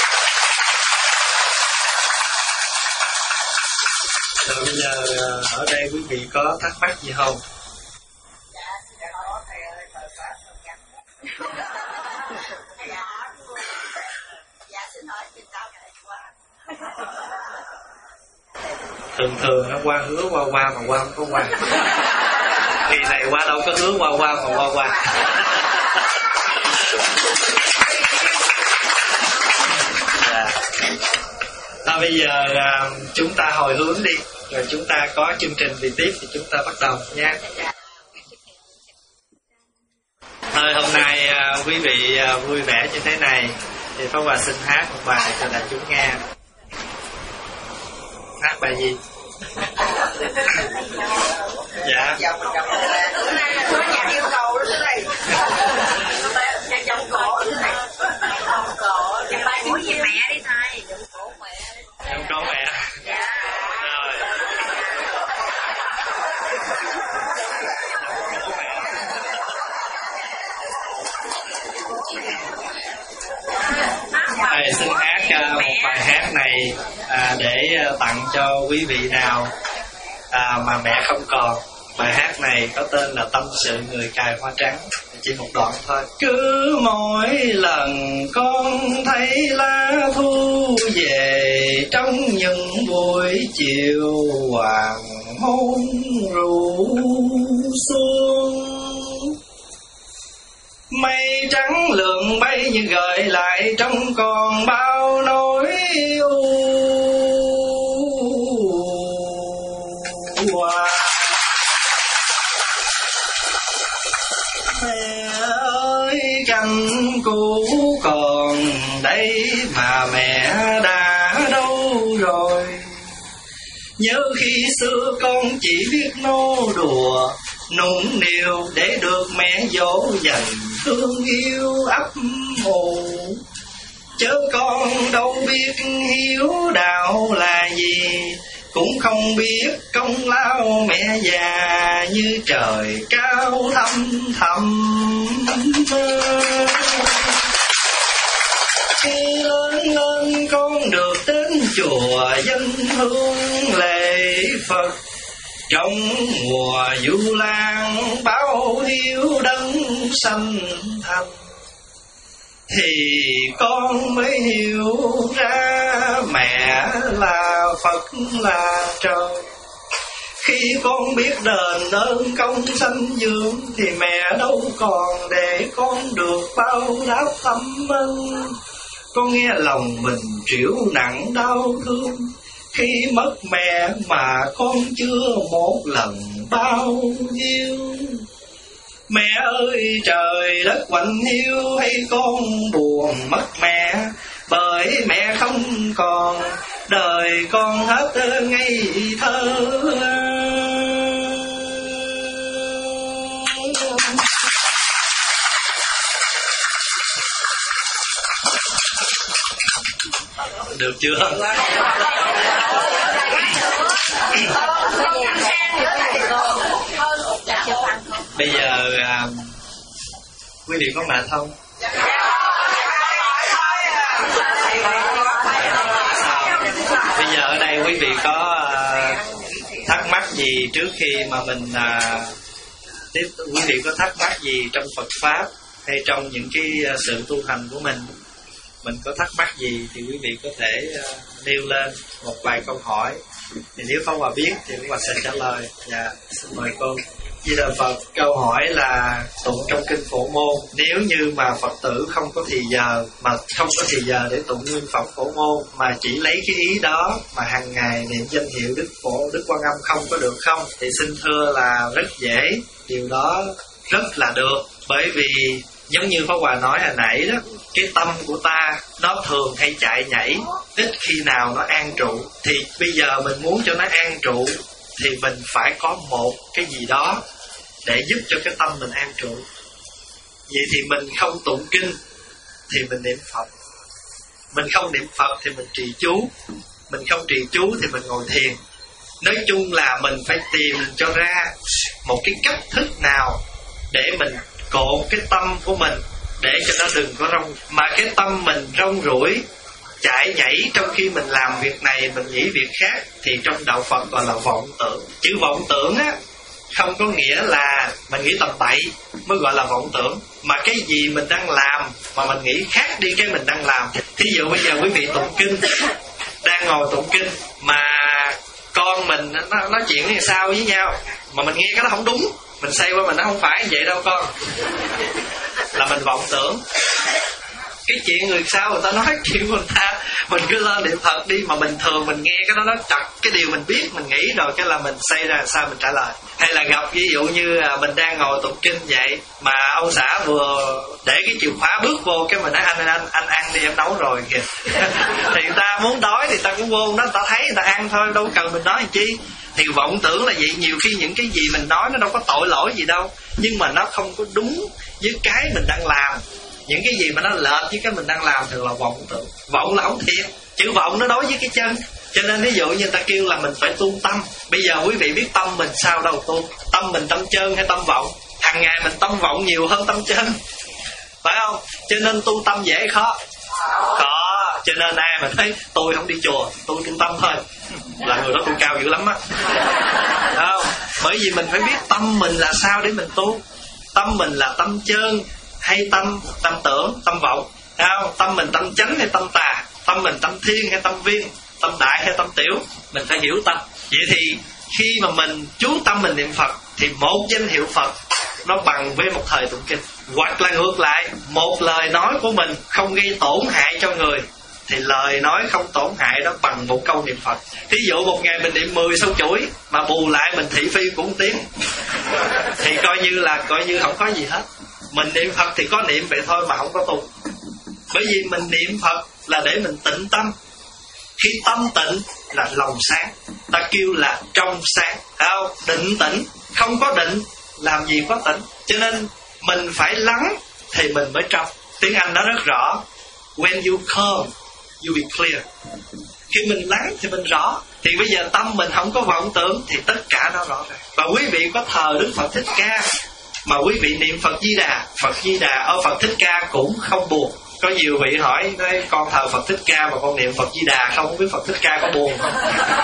Rồi bây giờ ở đây quý vị có thắc mắc gì không? Thường thường nó qua hứa qua qua mà qua không có qua. Kỳ này qua đâu có hứa qua qua mà qua qua. Dạ. Thôi bây giờ à, chúng ta hồi hướng đi, rồi chúng ta có chương trình gì tiếp thì chúng ta bắt đầu nha. Thôi hôm nay à, quý vị à, vui vẻ như thế này thì Pháp Hòa xin hát một bài cho đại chúng nghe. Hát bài gì? Dạ. Bữa nay là có nhạc yêu cầu đó thế này. Nhạc giọng cổ thế này. Cổ. Nhạc bài của về mẹ đi thầy. Giọng cổ mẹ. Giọng cổ mẹ. Dạ. Rồi. Thầy xin hát uh, một bài hát này à, để uh, tặng cho quý vị nào à, mà mẹ không còn. Bài hát này có tên là Tâm Sự Người Cài Hoa Trắng. Chỉ một đoạn thôi. Cứ mỗi lần con thấy lá thu về, trong những buổi chiều hoàng hôn rủ xuống, mây trắng lượn bay như gợi lại trong còn bao nỗi u. Mẹ ơi canh cũ còn đây mà mẹ đã đâu rồi. Nhớ khi xưa con chỉ biết nô đùa nũng nịu để được mẹ dỗ dành thương yêu ấp ủ. Chớ con đâu biết hiếu đạo là gì, cũng không biết công lao mẹ già như trời cao thăm thẳm. Khi lớn lên con được đến chùa dân hương lễ Phật, trong mùa du lan báo hiếu đấng sanh thành, thì con mới hiểu ra mẹ là Phật là trời. Khi con biết đền ơn công sanh dưỡng thì mẹ đâu còn để con được bao đáp thâm ân. Con nghe lòng mình triệu nặng đau thương, khi mất mẹ mà con chưa một lần bao nhiêu. Mẹ ơi trời đất quạnh hiu, hay con buồn mất mẹ, bởi mẹ không còn, đời con hết ngây thơ. Được chưa? Bây giờ à, quý vị có mệt không? Bây giờ ở đây quý vị có à, thắc mắc gì trước khi mà mình à, tiếp? Quý vị có thắc mắc gì trong Phật pháp hay trong những cái sự tu hành của mình? Mình có thắc mắc gì thì quý vị có thể uh, nêu lên một vài câu hỏi. Thì nếu Pháp Hòa biết thì Pháp Hòa sẽ trả lời. Dạ, xin mời cô. Di Đà Phật. Câu hỏi là tụng trong kinh Phổ Môn, nếu như mà Phật tử không có thì giờ, mà không có thì giờ để tụng nguyên phẩm Phổ Môn, mà chỉ lấy cái ý đó mà hàng ngày niệm danh hiệu Đức Phổ Đức Quan Âm không có được không? Thì xin thưa là rất dễ, điều đó rất là được. Bởi vì giống như Pháp Hòa nói hồi nãy đó, cái tâm của ta nó thường hay chạy nhảy, ít khi nào nó an trụ. Thì bây giờ mình muốn cho nó an trụ thì mình phải có một cái gì đó để giúp cho cái tâm mình an trụ. Vậy thì mình không tụng kinh thì mình niệm Phật. Mình không niệm Phật thì mình trì chú. Mình không trì chú thì mình ngồi thiền. Nói chung là mình phải tìm cho ra một cái cách thức nào để mình cột cái tâm của mình, để cho nó đừng có rong. Mà cái tâm mình rong ruổi, chạy nhảy trong khi mình làm việc này, mình nghĩ việc khác, thì trong đạo Phật gọi là vọng tưởng. Chữ vọng tưởng á, không có nghĩa là mình nghĩ tầm bậy mới gọi là vọng tưởng. Mà cái gì mình đang làm mà mình nghĩ khác đi cái mình đang làm. Thí dụ bây giờ quý vị tụng kinh, đang ngồi tụng kinh mà con mình nó nói chuyện như sao với nhau, mà mình nghe cái đó không đúng, mình say qua mình nó không phải vậy đâu con, là mình vọng tưởng. Cái chuyện người sau người ta nói chuyện người ta, mình cứ lên niệm Phật đi, mà bình thường mình nghe cái đó nó chặt cái điều mình biết, mình nghĩ rồi cái là mình say ra sao mình trả lời. Hay là gặp ví dụ như mình đang ngồi tụng kinh vậy mà ông xã vừa để cái chìa khóa bước vô, cái mình nói anh anh anh ăn đi em nấu rồi kìa. Thì người ta muốn đói thì ta cũng vô đó, người ta thấy người ta ăn thôi, đâu cần mình nói làm chi. Thì vọng tưởng là vậy, nhiều khi những cái gì mình nói nó đâu có tội lỗi gì đâu, nhưng mà nó không có đúng với cái mình đang làm. Những cái gì mà nó lệch với cái mình đang làm thường là vọng tưởng. Vọng là không thiệt, chữ vọng nó đối với cái chân. Cho nên ví dụ như ta kêu là mình phải tu tâm. Bây giờ quý vị biết tâm mình sao đâu tu. Tâm mình tâm chân hay tâm vọng? Hằng ngày mình tâm vọng nhiều hơn tâm chân, phải không? Cho nên tu tâm dễ khó? Có. Cho nên ai mà thấy tôi không đi chùa, tôi tu tâm thôi, là người đó tu cao dữ lắm á. Không? Bởi vì mình phải biết tâm mình là sao để mình tu. Tâm mình là tâm chân hay tâm tâm tưởng, tâm vọng, không? Tâm mình tâm chánh hay tâm tà, tâm mình tâm thiên hay tâm viên, tâm đại hay tâm tiểu, mình phải hiểu tâm. Vậy thì khi mà mình chú tâm mình niệm Phật thì một danh hiệu Phật nó bằng với một thời tụng kinh. Hoặc là ngược lại, một lời nói của mình không gây tổn hại cho người thì lời nói không tổn hại đó bằng một câu niệm Phật. Thí dụ một ngày mình niệm mười sau chuỗi mà bù lại mình thị phi cũng tiếng, thì coi như là coi như không có gì hết. Mình niệm Phật thì có niệm vậy thôi mà không có tu. Bởi vì mình niệm Phật là để mình tịnh tâm. Khi tâm tịnh là lòng sáng, ta kêu là trong sáng, không? Định tĩnh, không có định làm gì có tĩnh. Cho nên mình phải lắng thì mình mới trong. Tiếng Anh nó rất rõ, when you calm you be clear. Khi mình lắng thì mình rõ. Thì bây giờ tâm mình không có vọng tưởng thì tất cả nó rõ ràng. Và quý vị có thờ Đức Phật Thích Ca mà quý vị niệm Phật Di Đà, Phật Di Đà ở Phật Thích Ca cũng không buồn. Có nhiều vị hỏi con thờ Phật Thích Ca mà con niệm Phật Di Đà không, không biết Phật Thích Ca có buồn không?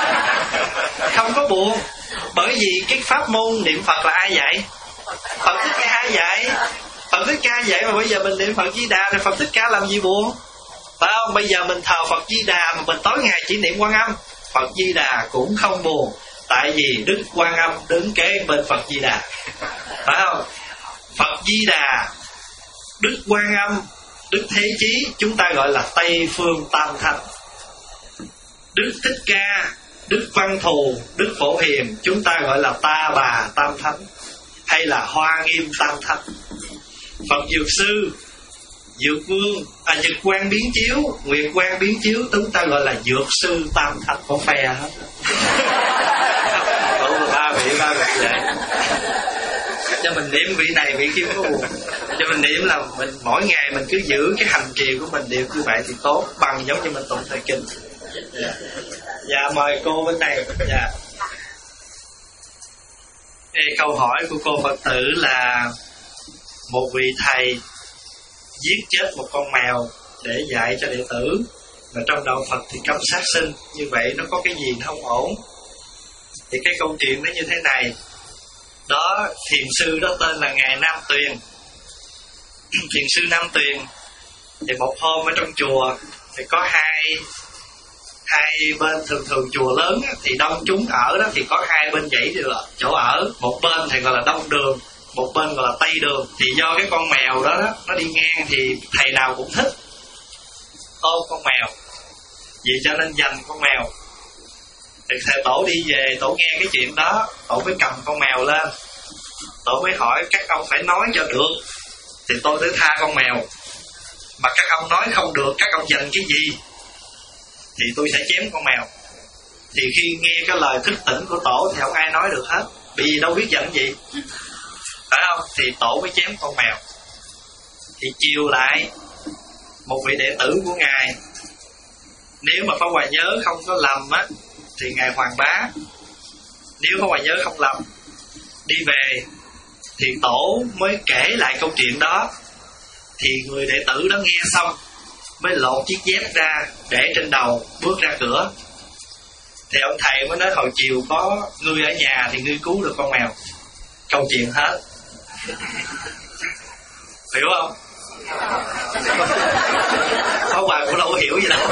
Không có buồn. Bởi vì cái pháp môn niệm Phật là ai dạy? Phật Thích Ca dạy. Phật Thích Ca dạy mà bây giờ mình niệm Phật Di Đà thì Phật Thích Ca làm gì buồn? Phải không? Bây giờ mình thờ Phật Di Đà mà mình tối ngày chỉ niệm Quan Âm, Phật Di Đà cũng không buồn. Tại vì Đức Quan Âm đứng kế bên Phật Di Đà, phải không? Phật Di Đà, Đức Quan Âm, Đức Thế Chí chúng ta gọi là Tây Phương Tam Thánh. Đức Thích Ca Đức Văn Thù, Đức Phổ Hiền chúng ta gọi là Ta Bà Tam Thánh, hay là Hoa Nghiêm Tam Thánh. Phật Dược Sư, Dược Vương, à Dược Quan Biến Chiếu, Nguyệt Quan Biến Chiếu chúng ta gọi là Dược Sư Tam Thánh. Có phe hết. Đủ ba vị ba vị vậy. Cho mình niệm vị này vị kia có buồn. Cho mình niệm là mình mỗi ngày mình cứ giữ cái hành trì của mình đều như vậy thì tốt, bằng giống như mình tụng thời kinh. Dạ, dạ mời cô bên này. Dạ. Ê, câu hỏi của cô Phật tử là một vị thầy giết chết một con mèo để dạy cho đệ tử, mà trong đạo Phật thì cấm sát sinh, như vậy nó có cái gì nó không ổn. Thì cái câu chuyện nó như thế này. Đó, thiền sư đó tên là Ngài Nam Tuyền. Thiền sư Nam Tuyền thì một hôm ở trong chùa thì có hai hai bên, thường thường chùa lớn thì đông chúng ở đó thì có hai bên dãy chỗ ở, một bên thì gọi là đông đường, một bên gọi là tây đường. Thì do cái con mèo đó, đó nó đi ngang thì thầy nào cũng thích ôm con mèo, vậy cho nên dành con mèo. Thì thầy tổ đi về, tổ nghe cái chuyện đó, tổ mới cầm con mèo lên, tổ mới hỏi các ông phải nói cho được thì tôi mới tha con mèo, mà các ông nói không được, các ông dành cái gì thì tôi sẽ chém con mèo. Thì khi nghe cái lời thức tỉnh của tổ thì không ai nói được hết, vì đâu biết dành gì, phải không? Thì tổ mới chém con mèo. Thì chiều lại, một vị đệ tử của ngài, nếu mà Pháp Hòa nhớ không có lầm á, thì ngài Hoàng Bá, nếu Pháp Hòa nhớ không lầm, đi về thì tổ mới kể lại câu chuyện đó. Thì người đệ tử đó nghe xong mới lột chiếc dép ra để trên đầu, bước ra cửa. Thì ông thầy mới nói hồi chiều có ngươi ở nhà thì ngươi cứu được con mèo. Câu chuyện hết. Hiểu không? Pháp Hòa cũng đâu có hiểu gì đâu.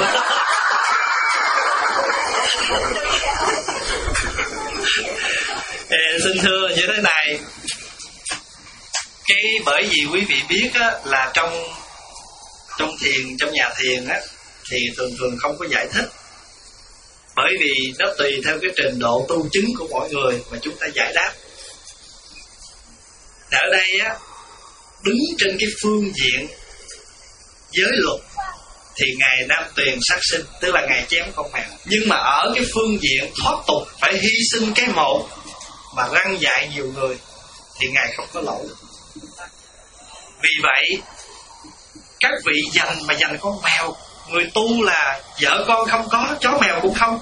Ê, xin thưa như thế này, cái bởi vì quý vị biết á, là trong trong thiền, trong nhà thiền á, thì thường thường không có giải thích, bởi vì nó tùy theo cái trình độ tu chứng của mọi người mà chúng ta giải đáp. Ở đây á, đứng trên cái phương diện giới luật thì ngài Nam Tuyền sát sinh, tức là ngài chém con mèo. Nhưng mà ở cái phương diện thoát tục phải hy sinh cái một mà răn dạy nhiều người thì ngài không có lỗi. Vì vậy các vị dành mà dành con mèo, người tu là vợ con không có, chó mèo cũng không.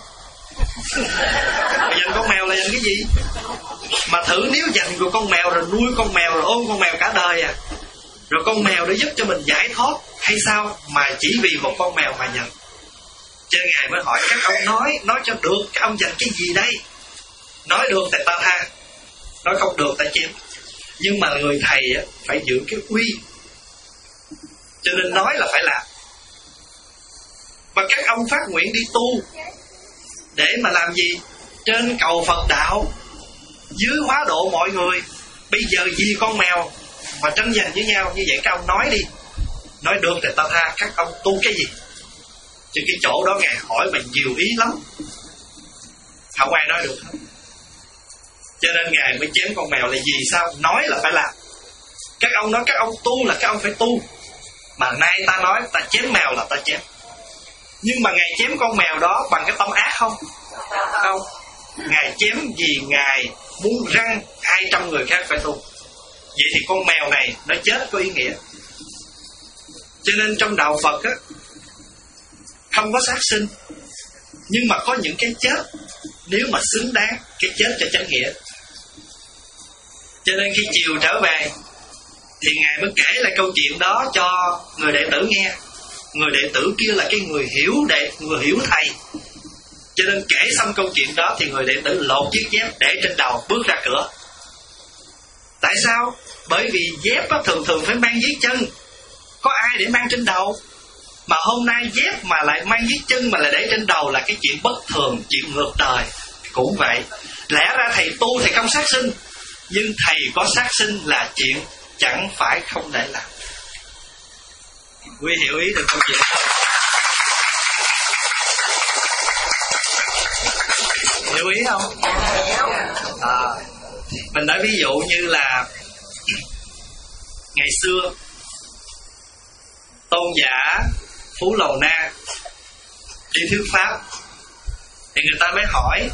Mà dành con mèo là dành cái gì? Mà thử nếu dành của con mèo rồi nuôi con mèo rồi ôm con mèo cả đời à, rồi con mèo để giúp cho mình giải thoát hay sao mà chỉ vì một con mèo mà dành. Cho ngài mới hỏi các ông nói nói cho được, các ông dành cái gì đây? Nói được thì ta tha, nói không được ta chém. Nhưng mà người thầy á, phải giữ cái uy, cho nên nói là phải làm. Và các ông phát nguyện đi tu để mà làm gì? Trên cầu Phật đạo, dưới hóa độ mọi người. Bây giờ vì con mèo mà tranh giành với nhau như vậy, các ông nói đi. Nói được thì ta tha, các ông tu cái gì? Chứ cái chỗ đó ngài hỏi mà nhiều ý lắm, không ai nói được hết. Cho nên ngài mới chém con mèo là vì sao? Nói là phải làm. Các ông nói các ông tu là các ông phải tu, mà nay ta nói ta chém mèo là ta chém. Nhưng mà ngài chém con mèo đó bằng cái tâm ác không? Không. Ngài chém vì ngài muốn răng hai trăm người khác phải tu. Vậy thì con mèo này nó chết có ý nghĩa. Cho nên trong đạo Phật á, không có sát sinh, nhưng mà có những cái chết nếu mà xứng đáng, cái chết cho chánh nghĩa. Cho nên khi chiều trở về thì ngài mới kể lại câu chuyện đó cho người đệ tử nghe. Người đệ tử kia là cái người hiểu đệ, người hiểu thầy. Cho nên kể xong câu chuyện đó thì người đệ tử lột chiếc dép để trên đầu, bước ra cửa. Tại sao? Bởi vì dép á, thường thường phải mang dưới chân, có ai để mang trên đầu. Mà hôm nay dép mà lại mang dưới chân mà lại để trên đầu là cái chuyện bất thường, chuyện ngược đời. Cũng vậy, lẽ ra thầy tu thầy không sát sinh, nhưng thầy có sát sinh là chuyện chẳng phải không để làm. Quý hiểu ý được câu chuyện. Chú ý không? À, mình nói ví dụ như là ngày xưa tôn giả Phú Lầu Na đi thuyết pháp, thì người ta mới hỏi: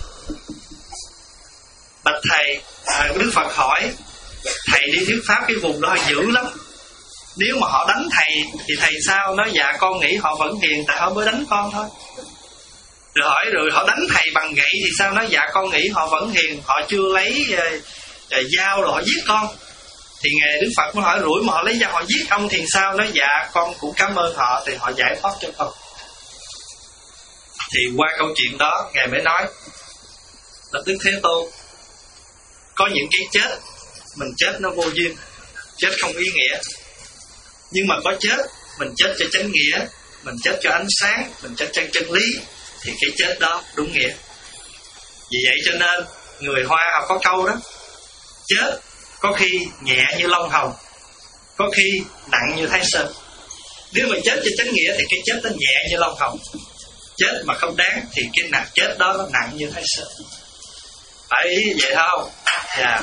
bạch thầy, à, Đức Phật hỏi thầy đi thuyết pháp cái vùng đó dữ lắm, nếu mà họ đánh thầy thì thầy sao? Nói dạ con nghĩ họ vẫn hiền, tại họ mới đánh con thôi. Rồi hỏi rồi họ đánh thầy bằng gậy thì sao? Nói dạ con nghĩ họ vẫn hiền, họ chưa lấy uh, uh, dao rồi họ giết con. Thì ngài Đức Phật mới hỏi rủi mà họ lấy dao họ giết ông thì sao? Nói dạ con cũng cảm ơn họ, thì họ giải thoát cho con. Thì qua câu chuyện đó ngài mới nói là Đức Thế Tôn, có những cái chết mình chết nó vô duyên, chết không ý nghĩa. Nhưng mà có chết mình chết cho chánh nghĩa, mình chết cho ánh sáng, mình chết cho chân lý, thì cái chết đó đúng nghĩa. Vì vậy cho nên người Hoa họ có câu đó: chết có khi nhẹ như lông hồng, có khi nặng như Thái Sơn. Nếu mà chết cho chánh nghĩa thì cái chết nó nhẹ như lông hồng. Chết mà không đáng thì cái nặng chết đó nó nặng như Thái Sơn. Phải ý vậy không? Dạ.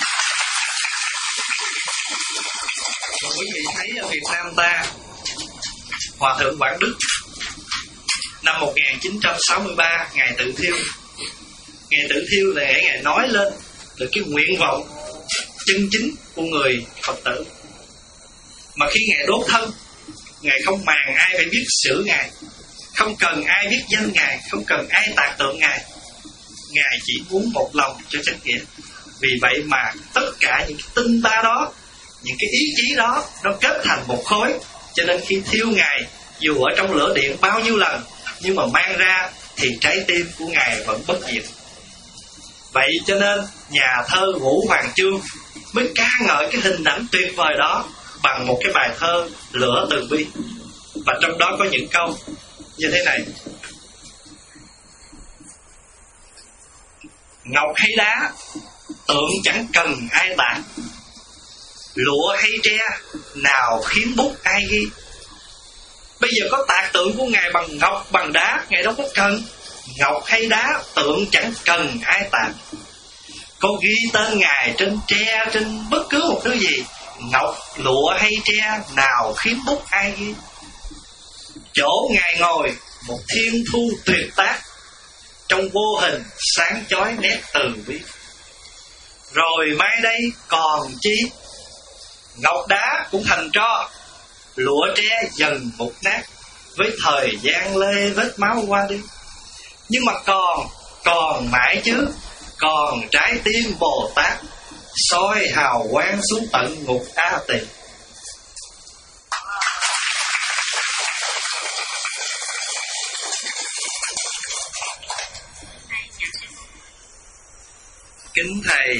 Còn quý vị thấy ở Việt Nam ta, Hòa thượng Quảng Đức năm một nghìn chín trăm sáu mươi ba ngài tự thiêu. Ngài tự thiêu là ngài, ngài nói lên được cái nguyện vọng chân chính của người Phật tử. Mà khi ngài đốt thân, ngài không màng ai phải biết xử ngài, không cần ai biết danh ngài, không cần ai tạc tượng ngài. Ngài chỉ muốn một lòng cho chánh nghĩa. Vì vậy mà tất cả những cái tinh ba đó, những cái ý chí đó, nó kết thành một khối. Cho nên khi thiêu ngài, dù ở trong lửa điện bao nhiêu lần, nhưng mà mang ra thì trái tim của ngài vẫn bất diệt. Vậy cho nên nhà thơ Vũ Hoàng Chương mới ca ngợi cái hình ảnh tuyệt vời đó bằng một cái bài thơ Lửa Từ Bi. Và trong đó có những câu như thế này: ngọc hay đá tượng chẳng cần ai tạc, lụa hay tre nào khiến bút ai ghi. Bây giờ có tạc tượng của ngài bằng ngọc bằng đá, ngài đâu có cần. Ngọc hay đá tượng chẳng cần ai tạc, có ghi tên ngài trên tre, trên bất cứ một thứ gì, ngọc, lụa hay tre nào khiến bút ai ghi. Chỗ ngài ngồi một thiên thu tuyệt tác, trong vô hình sáng chói nét từ bi. Rồi mai đây còn chi, ngọc đá cũng thành tro, lụa tre dần mục nát, với thời gian lê vết máu qua đi. Nhưng mà còn, còn mãi chứ, còn trái tim Bồ Tát, soi hào quang xuống tận ngục A Tỳ. Kính thầy,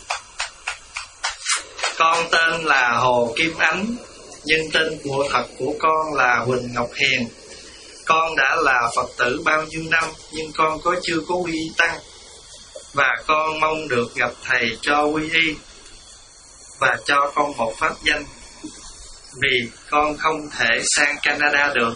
con tên là Hồ Kim Ánh, nhưng tên của thật của con là Huỳnh Ngọc Hiền. Con đã là Phật tử bao nhiêu năm, nhưng con có chưa có quy y tăng. Và con mong được gặp thầy cho quy y và cho con một pháp danh, vì con không thể sang Canada được.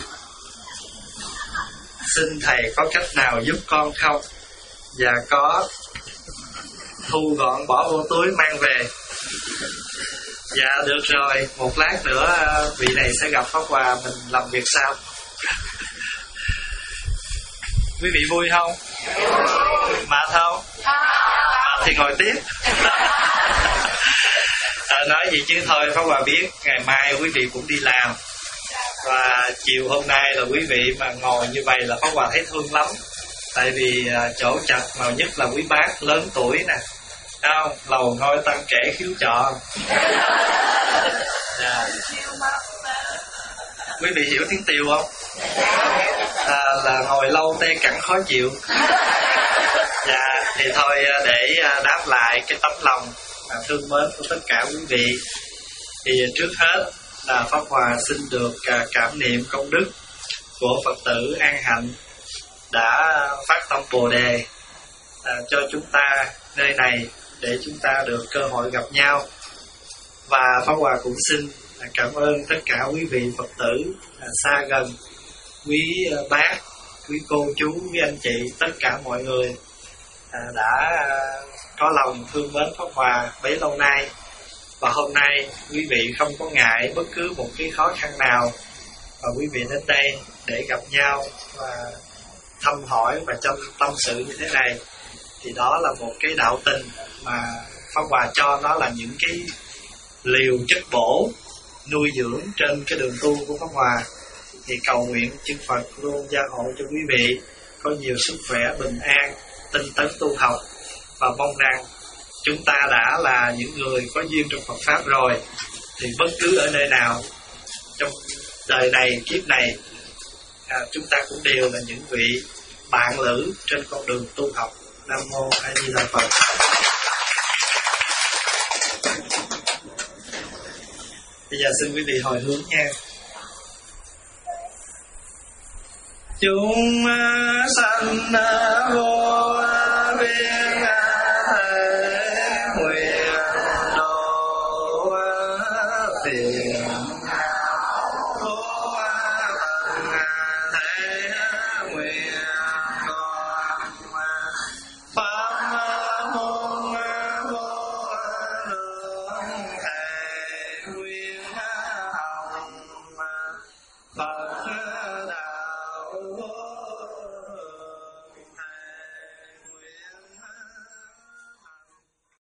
Xin thầy có cách nào giúp con không? Và có thu gọn bỏ vô túi mang về. Dạ được rồi, một lát nữa vị này sẽ gặp Pháp Hòa, mình làm việc sau. Quý vị vui không? Mệt không? Thì ngồi tiếp. À, nói gì chứ thôi, Pháp Hòa biết ngày mai quý vị cũng đi làm, và chiều hôm nay là quý vị mà ngồi như vậy là Pháp Hòa thấy thương lắm. Tại vì chỗ chật mà nhất là quý bác lớn tuổi nè, không? Lầu ngôi tăng kể khiếu trọ. À. Quý vị hiểu tiếng Tiều không? À, là ngồi lâu tê cẳng khó chịu. Dạ, thì thôi để đáp lại cái tấm lòng thương mến của tất cả quý vị, thì trước hết là Pháp Hòa xin được cảm niệm công đức của Phật tử An Hạnh đã phát tâm Bồ Đề à, cho chúng ta nơi này để chúng ta được cơ hội gặp nhau. Và Pháp Hòa cũng xin cảm ơn tất cả quý vị Phật tử à, xa gần, quý bác, quý cô chú, quý anh chị, tất cả mọi người à, đã có lòng thương mến Pháp Hòa bấy lâu nay. Và hôm nay quý vị không có ngại bất cứ một cái khó khăn nào và quý vị đến đây để gặp nhau và thăm hỏi và trong tâm sự như thế này, thì đó là một cái đạo tình mà Pháp Hòa cho nó là những cái liều chất bổ nuôi dưỡng trên cái đường tu của Pháp Hòa. Thì cầu nguyện chư Phật luôn gia hộ cho quý vị có nhiều sức khỏe, bình an, tinh tấn tu học, và mong rằng chúng ta đã là những người có duyên trong Phật Pháp rồi thì bất cứ ở nơi nào trong đời này, kiếp này, à, chúng ta cũng đều là những vị bạn lữ trên con đường tu học. Nam Mô A Di Đà Phật. Bây giờ xin quý vị hồi hướng nha. Chúng sanh vô